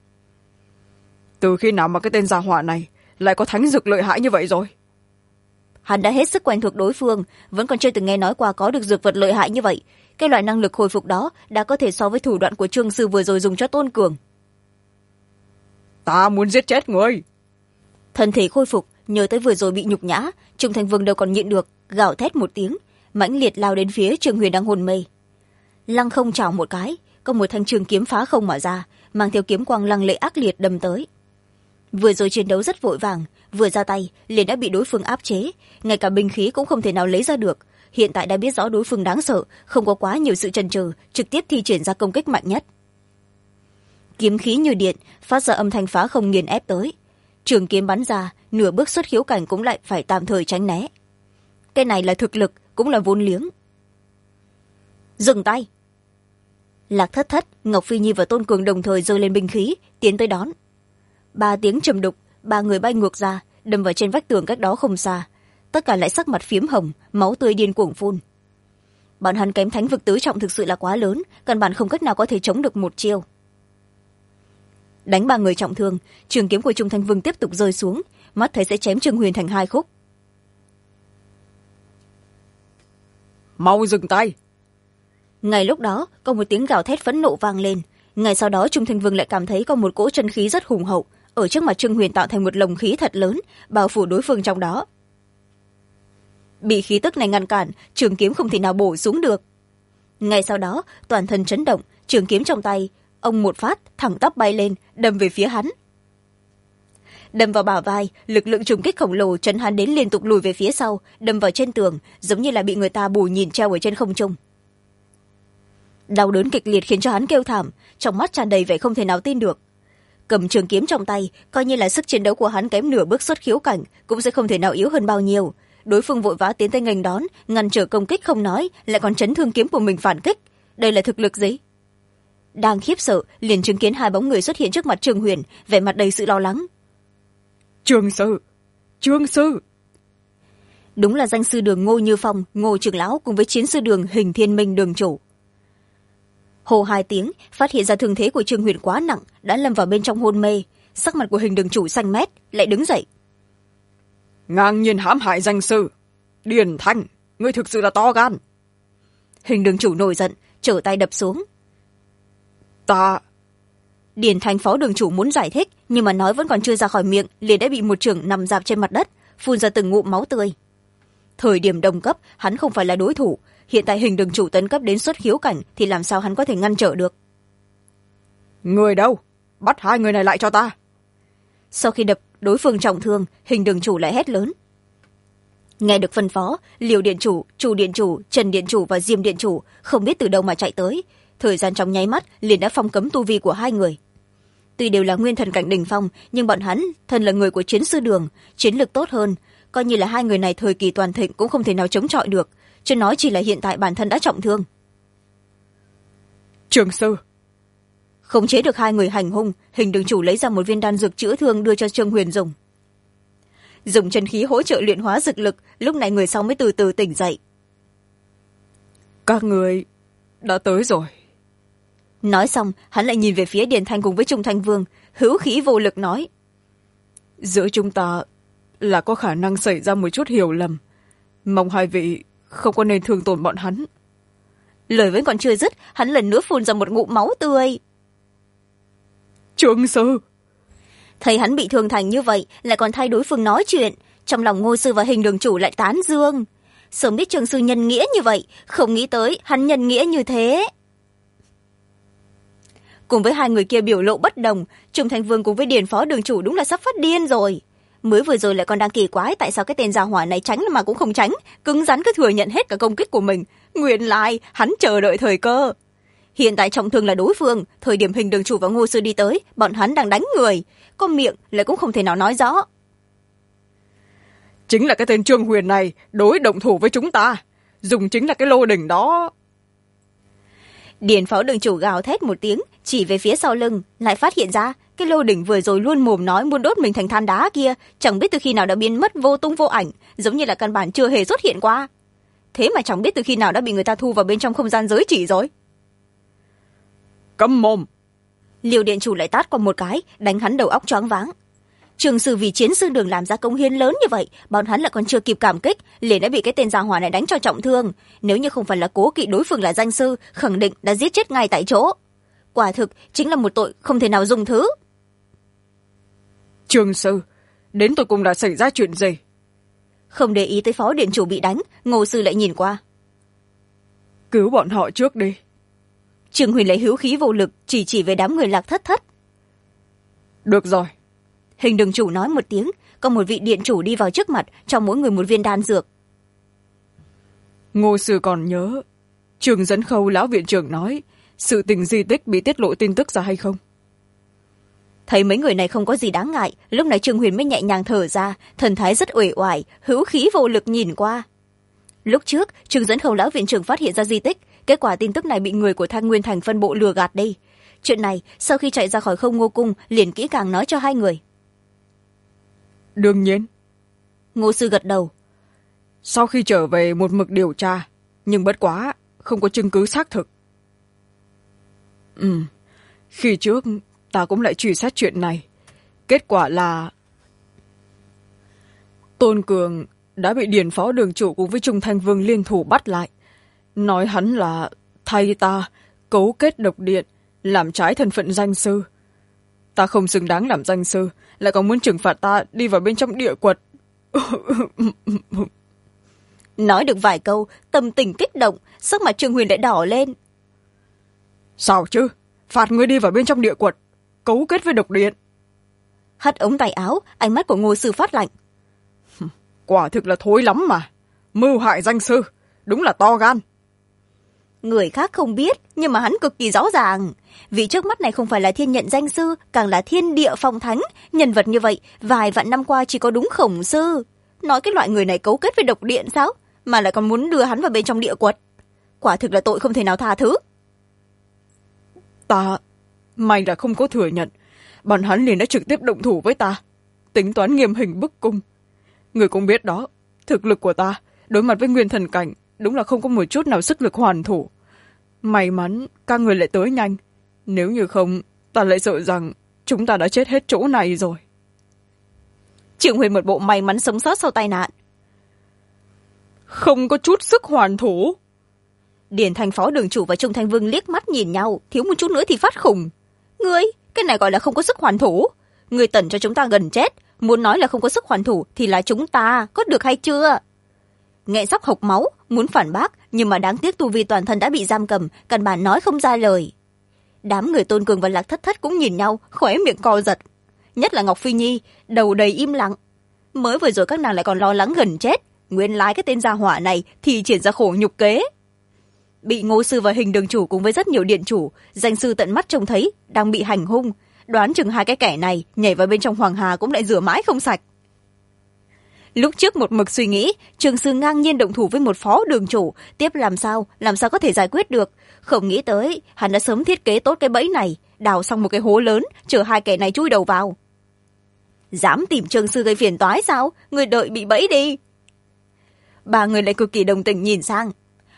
Từ khi nào mà cái tên gia hỏa này lại có thánh dược lợi hại như vậy rồi? Hắn đã hết sức quen thuộc đối phương, vẫn còn chưa từng nghe nói qua có được dược vật lợi hại như vậy. Cái loại năng lực hồi phục đó đã có thể so với thủ đoạn của Trương sư vừa rồi dùng cho Tôn Cường. Ta muốn giết chết người. Thân thể khôi phục, nhớ tới vừa rồi bị nhục nhã, Trung Thanh Vương đâu còn nhịn được, gào thét một tiếng, mãnh liệt lao đến phía Trương Huyền đang hôn mê. Lăng không chảo một cái, có một thanh trường kiếm phá không mà ra, mang theo kiếm quang lăng lệ ác liệt đâm tới. Vừa rồi chiến đấu rất vội vàng, vừa ra tay liền đã bị đối phương áp chế, ngay cả binh khí cũng không thể nào lấy ra được. Hiện tại đã biết rõ đối phương đáng sợ, không có quá nhiều sự chần chừ, trực tiếp thi triển ra công kích mạnh nhất. Kiếm khí như điện, phát ra âm thanh phá không nghiền ép tới. Trường kiếm bắn ra, nửa bước xuất khiếu cảnh cũng lại phải tạm thời tránh né. Cái này là thực lực, cũng là vốn liếng. Dừng tay. Lạc Thất Thất, Ngọc Phi Nhi và Tôn Cường đồng thời giơ lên binh khí, tiến tới đón. 3 tiếng trầm đục, 3 người bay ngược ra, đâm vào trên vách tường cách đó không xa. Tất cả lại sắc mặt phiếm hồng, máu tươi điên cuồng phun. bọn hắn kém thánh vực tứ trọng thực sự là quá lớn, căn bản không cách nào có thể chống được một chiêu. Đánh ba người trọng thương, trường kiếm của Trung Thanh Vương tiếp tục rơi xuống, mắt thấy sẽ chém Trương Huyền thành hai khúc. Mau dừng tay. Ngay lúc đó có một tiếng gào thét phẫn nộ vang lên. Ngay sau đó Trung Thanh Vương lại cảm thấy có một cỗ chân khí rất hùng hậu ở trước mặt Trương Huyền, tạo thành một lồng khí thật lớn bao phủ đối phương trong đó. Bị khí tức này ngăn cản, trường kiếm không thể nào bổ xuống được. Ngay sau đó toàn thân chấn động, trường kiếm trong tay ông một phát thẳng tắp bay lên, đâm về phía hắn. Đâm vào bả vai, lực lượng trùng kích khổng lồ chấn hắn đến liên tục lùi về phía sau, đâm vào trên tường, giống như là bị người ta bù nhìn treo ở trên không trung. Đau đớn kịch liệt khiến cho hắn kêu thảm, trong mắt tràn đầy vẻ không thể nào tin được. Cầm trường kiếm trong tay, coi như là sức chiến đấu của hắn kém nửa bước xuất khiếu cảnh cũng sẽ không thể nào yếu hơn bao nhiêu. Đối phương vội vã tiến tới nghênh đón, ngăn trở công kích không nói, lại còn chấn thương kiếm của mình phản kích. Đây là thực lực gì? Đang khiếp sợ, liền chứng kiến hai bóng người xuất hiện trước mặt Trương Huyền, vẻ mặt đầy sự lo lắng. Trương sư. Đúng là danh sư đường Ngô Như Phong, Ngô trưởng lão cùng với chiến sư đường Hình Thiên Minh đường chủ. Hô hai tiếng, phát hiện ra thương thế của Trương Huyền quá nặng, đã lâm vào bên trong hôn mê. Sắc mặt của Hình đường chủ xanh mét, lại đứng dậy. Ngang nhiên hãm hại danh sư. Điền Thanh, ngươi thực sự là to gan. Hình đường chủ nổi giận, trở tay đập xuống. Điền Thanh phó đường chủ muốn giải thích, nhưng mà nói vẫn còn chưa ra khỏi miệng, liền đã bị một chưởng nằm dạp trên mặt đất, phun ra từng ngụm máu tươi. Thời điểm đồng cấp, hắn không phải là đối thủ. Hiện tại Hình đường chủ tấn cấp đến xuất khiếu cảnh thì làm sao hắn có thể ngăn trở được? Người đâu? Bắt hai người này lại cho ta. Sau khi đập đối phương trọng thương, Hình đường chủ lại hét lớn. Nghe được phân phó, Liều điện chủ, Chu điện chủ, Trần điện chủ và Diêm điện chủ không biết từ đâu mà chạy tới. Thời gian trong nháy mắt liền đã phong cấm tu vi của hai người. Tuy đều là nguyên thần cảnh đỉnh phong, nhưng bọn hắn thân là người của chiến sư đường, chiến lực tốt hơn, coi như là hai người này thời kỳ toàn thịnh cũng không thể nào chống chọi được, chứ nói chỉ là hiện tại bản thân đã trọng thương. Trương sư. Khống chế được hai người hành hung, Hình đường chủ lấy ra một viên đan dược chữa thương đưa cho Trương Huyền dùng. Dùng chân khí hỗ trợ luyện hóa dược lực, lúc này người sau mới từ từ tỉnh dậy. Các người đã tới rồi. Nói xong, hắn lại nhìn về phía Điền Thanh cùng với Trung Thanh Vương, hữu khí vô lực nói. Giữa chúng ta là có khả năng xảy ra một chút hiểu lầm. Mong hai vị không có nên thương tổn bọn hắn. Lời vẫn còn chưa dứt, hắn lần nữa phun ra một ngụm máu tươi. Trương sư. Thấy hắn bị thương thành như vậy, lại còn thay đối phương nói chuyện, trong lòng Ngô sư và Hình đường chủ lại tán dương. Sớm biết Trương sư nhân nghĩa như vậy, không nghĩ tới hắn nhân nghĩa như thế. Cùng với hai người kia biểu lộ bất đồng, Trung Thanh Vương cùng với Điền phó đường chủ đúng là sắp phát điên rồi. Mới vừa rồi lại còn đang kỳ quái tại sao cái tên gia hỏa này tránh mà cũng không tránh, cứng rắn cứ thừa nhận hết cả công kích của mình. Nguyên lai hắn chờ đợi thời cơ. Hiện tại trọng thương là đối phương, thời điểm Hình đường chủ và Ngô sư đi tới, bọn hắn đang đánh người, có miệng lại cũng không thể nào nói rõ. Chính là cái tên Trương Huyền này đối động thủ với chúng ta, dùng chính là cái lô đỉnh đó. Điền phó đường chủ gào thét một tiếng, chỉ về phía sau lưng, lại phát hiện ra cái lô đỉnh vừa rồi luôn mồm nói muốn đốt mình thành than đá kia, chẳng biết từ khi nào đã biến mất vô tung vô ảnh, giống như là căn bản chưa hề xuất hiện qua. Thế mà chẳng biết từ khi nào đã bị người ta thu vào bên trong không gian giới chỉ rồi. Câm mồm. Liều điện chủ lại tát qua một cái, đánh hắn đầu óc choáng váng. Trường sư vì chiến sư đường làm ra công hiến lớn như vậy, bọn hắn lại còn chưa kịp cảm kích, liền đã bị cái tên gia hỏa này đánh cho trọng thương. Nếu như không phải là cố kỵ đối phương là danh sư, khẳng định đã giết chết ngay tại chỗ. Quả thực chính là một tội không thể nào dung thứ. Trường sư, đến tụi cùng đã xảy ra chuyện gì? Không để ý tới phó điện chủ bị đánh, Ngô sư lại nhìn qua. Cứu bọn họ trước đi. Trương Huyền lấy hữu khí vô lực, chỉ về đám người Lạc Thất Thất. Được rồi. Hình đường chủ nói một tiếng, có một vị điện chủ đi vào trước mặt, cho mỗi người một viên đan dược. Ngô sư còn nhớ Trường Dẫn Khâu lão viện trưởng nói sự tình di tích bị tiết lộ tin tức ra hay không? Thấy mấy người này không có gì đáng ngại, lúc này Trương Huyền mới nhẹ nhàng thở ra, thần thái rất uể oải, hữu khí vô lực nhìn qua. Lúc trước Trường Dẫn Khâu lão viện trưởng phát hiện ra di tích, kết quả tin tức này bị người của Thanh Nguyên Thành phân bộ lừa gạt đi. Chuyện này sau khi chạy ra khỏi Không Ngô cung liền kỹ càng nói cho hai người. Đương nhiên. Ngô sư gật đầu. Sau khi trở về một mực điều tra, nhưng bất quá không có chứng cứ xác thực. Khi trước ta cũng lại truy xét chuyện này, kết quả là Tôn Cường đã bị Điền phó đường chủ cùng với Trung Thanh Vương liên thủ bắt lại, nói hắn là thay ta cấu kết độc điện, làm trái thân phận danh sư. Ta không xứng đáng làm danh sư, lại còn muốn trừng phạt ta đi vào bên trong địa quật. Nói được vài câu, tâm tình kích động, sắc mặt Trương Huyền lại đỏ lên. Sao chứ, phạt ngươi đi vào bên trong địa quật, cấu kết với độc điện. Hất ống tay áo, ánh mắt của Ngô Sư phát lạnh. Quả thực là thối lắm mà, mưu hại danh sư, đúng là to gan. Người khác không biết, nhưng mà hắn cực kỳ rõ ràng. Vì trước mắt này không phải là thiên nhận danh sư, càng là thiên địa phong thánh. Nhân vật như vậy, vài vạn năm qua chỉ có đúng Khổng sư. Nói cái loại người này cấu kết với độc điện sao? Mà lại còn muốn đưa hắn vào bên trong địa quật. Quả thực là tội không thể nào tha thứ. Ta, may là không có thừa nhận. Bọn hắn liền đã trực tiếp động thủ với ta, tính toán nghiêm hình bức cung. Người cũng biết đó, thực lực của ta đối mặt với nguyên thần cảnh đúng là không có một chút nào sức lực hoàn thủ. May mắn các người lại tới nhanh, nếu như không ta lại sợ rằng chúng ta đã chết hết chỗ này rồi. Trương Huyền một bộ may mắn sống sót sau tai nạn. Không có chút sức hoàn thủ? Điền Thành phó đường chủ và Trung Thanh Vương liếc mắt nhìn nhau, thiếu một chút nữa thì phát khùng. Ngươi, cái này gọi là không có sức hoàn thủ. Ngươi tẩn cho chúng ta gần chết, muốn nói là không có sức hoàn thủ thì là chúng ta, có được hay chưa? Nghệ sắp hộc máu, muốn phản bác, nhưng mà đáng tiếc tu vi toàn thân đã bị giam cầm, căn bản nói không ra lời. Đám người Tôn Cường và Lạc Thất Thất cũng nhìn nhau, khóe miệng co giật. Nhất là Ngọc Phi Nhi, đầu đầy im lặng. Mới vừa rồi các nàng lại còn lo lắng gần chết, nguyên lai cái tên gia hỏa này thì triển ra khổ nhục kế. Bị Ngô Sư và Hình đường chủ cùng với rất nhiều điện chủ, danh sư tận mắt trông thấy, đang bị hành hung. Đoán chừng hai cái kẻ này nhảy vào bên trong Hoàng Hà cũng lại rửa mãi không sạch. Lúc trước một mực suy nghĩ, Trường Sư ngang nhiên động thủ với một phó đường chủ, tiếp làm sao có thể giải quyết được. Không nghĩ tới, hắn đã sớm thiết kế tốt cái bẫy này, đào xong một cái hố lớn, chờ hai kẻ này chui đầu vào. Dám tìm Trường Sư gây phiền toái sao? Người đợi bị bẫy đi. Ba người lại cực kỳ đồng tình nhìn sang.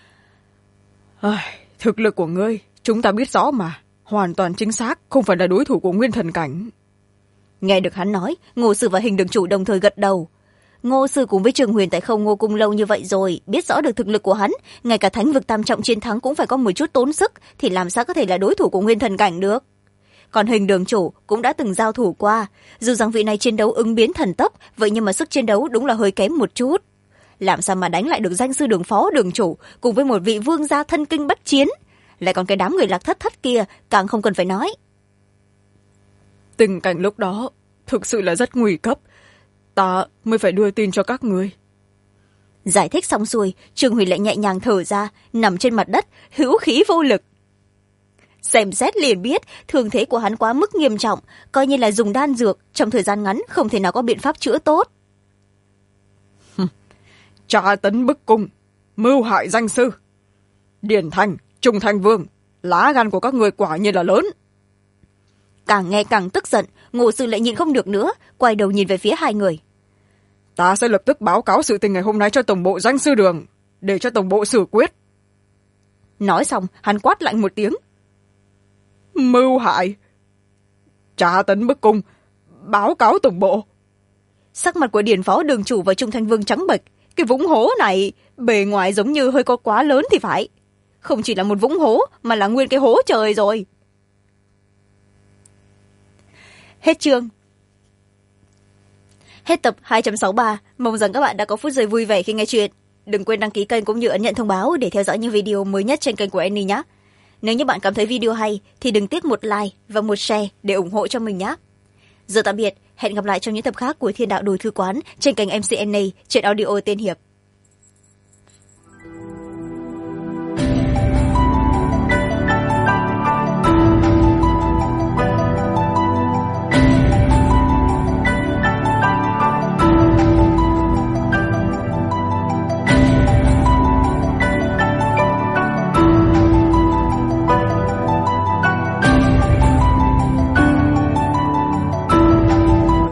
Thực lực của ngươi, chúng ta biết rõ mà, hoàn toàn chính xác, không phải là đối thủ của nguyên thần cảnh. Nghe được hắn nói, Ngô Sư và Hình đường chủ đồng thời gật đầu. Ngô Sư cùng với Trường Huyền tại Không Ngô Cung lâu như vậy rồi, biết rõ được thực lực của hắn, ngay cả thánh vực tam trọng chiến thắng cũng phải có một chút tốn sức, thì làm sao có thể là đối thủ của nguyên thần cảnh được. Còn Hình đường chủ cũng đã từng giao thủ qua, dù rằng vị này chiến đấu ứng biến thần tốc, vậy nhưng mà sức chiến đấu đúng là hơi kém một chút. Làm sao mà đánh lại được danh sư đường phó đường chủ cùng với một vị vương gia thân kinh bách chiến, lại còn cái đám người Lạc Thất Thất kia càng không cần phải nói. Tình cảnh lúc đó thực sự là rất nguy cấp, ta mới phải đưa tin cho các ngươi. Giải thích xong xuôi, Trương Huyền lại nhẹ nhàng thở ra, nằm trên mặt đất, hữu khí vô lực. Xem xét liền biết thương thế của hắn quá mức nghiêm trọng, coi như là dùng đan dược, trong thời gian ngắn không thể nào có biện pháp chữa tốt. Tra tấn bức cung, mưu hại danh sư. Điền Thành, Trung Thanh Vương, lá gan của các người quả nhiên là lớn. Càng nghe càng tức giận, Ngô Sư lại nhìn không được nữa, quay đầu nhìn về phía hai người. Ta sẽ lập tức báo cáo sự tình ngày hôm nay cho tổng bộ danh sư đường, để cho tổng bộ xử quyết. Nói xong, hắn quát lạnh một tiếng. Mưu hại, tra tấn bức cung, báo cáo tổng bộ. Sắc mặt của Điền phó đường chủ và Trung Thanh Vương trắng bệch. Cái vũng hố này bề ngoài giống như hơi có quá lớn thì phải, không chỉ là một vũng hố mà là nguyên cái hố trời rồi. Hết chương. Hết tập 263. Mong rằng các bạn đã có phút giây vui vẻ khi nghe chuyện. Đừng quên đăng ký kênh cũng như ấn nhận thông báo để theo dõi những video mới nhất trên kênh của Annie nhé. Nếu như bạn cảm thấy video hay thì đừng tiếc một like và một share để ủng hộ cho mình nhé. Giờ tạm biệt, hẹn gặp lại trong những tập khác của Thiên Đạo Đồi Thư Quán trên kênh MC Annie trên audio Tiên Hiệp.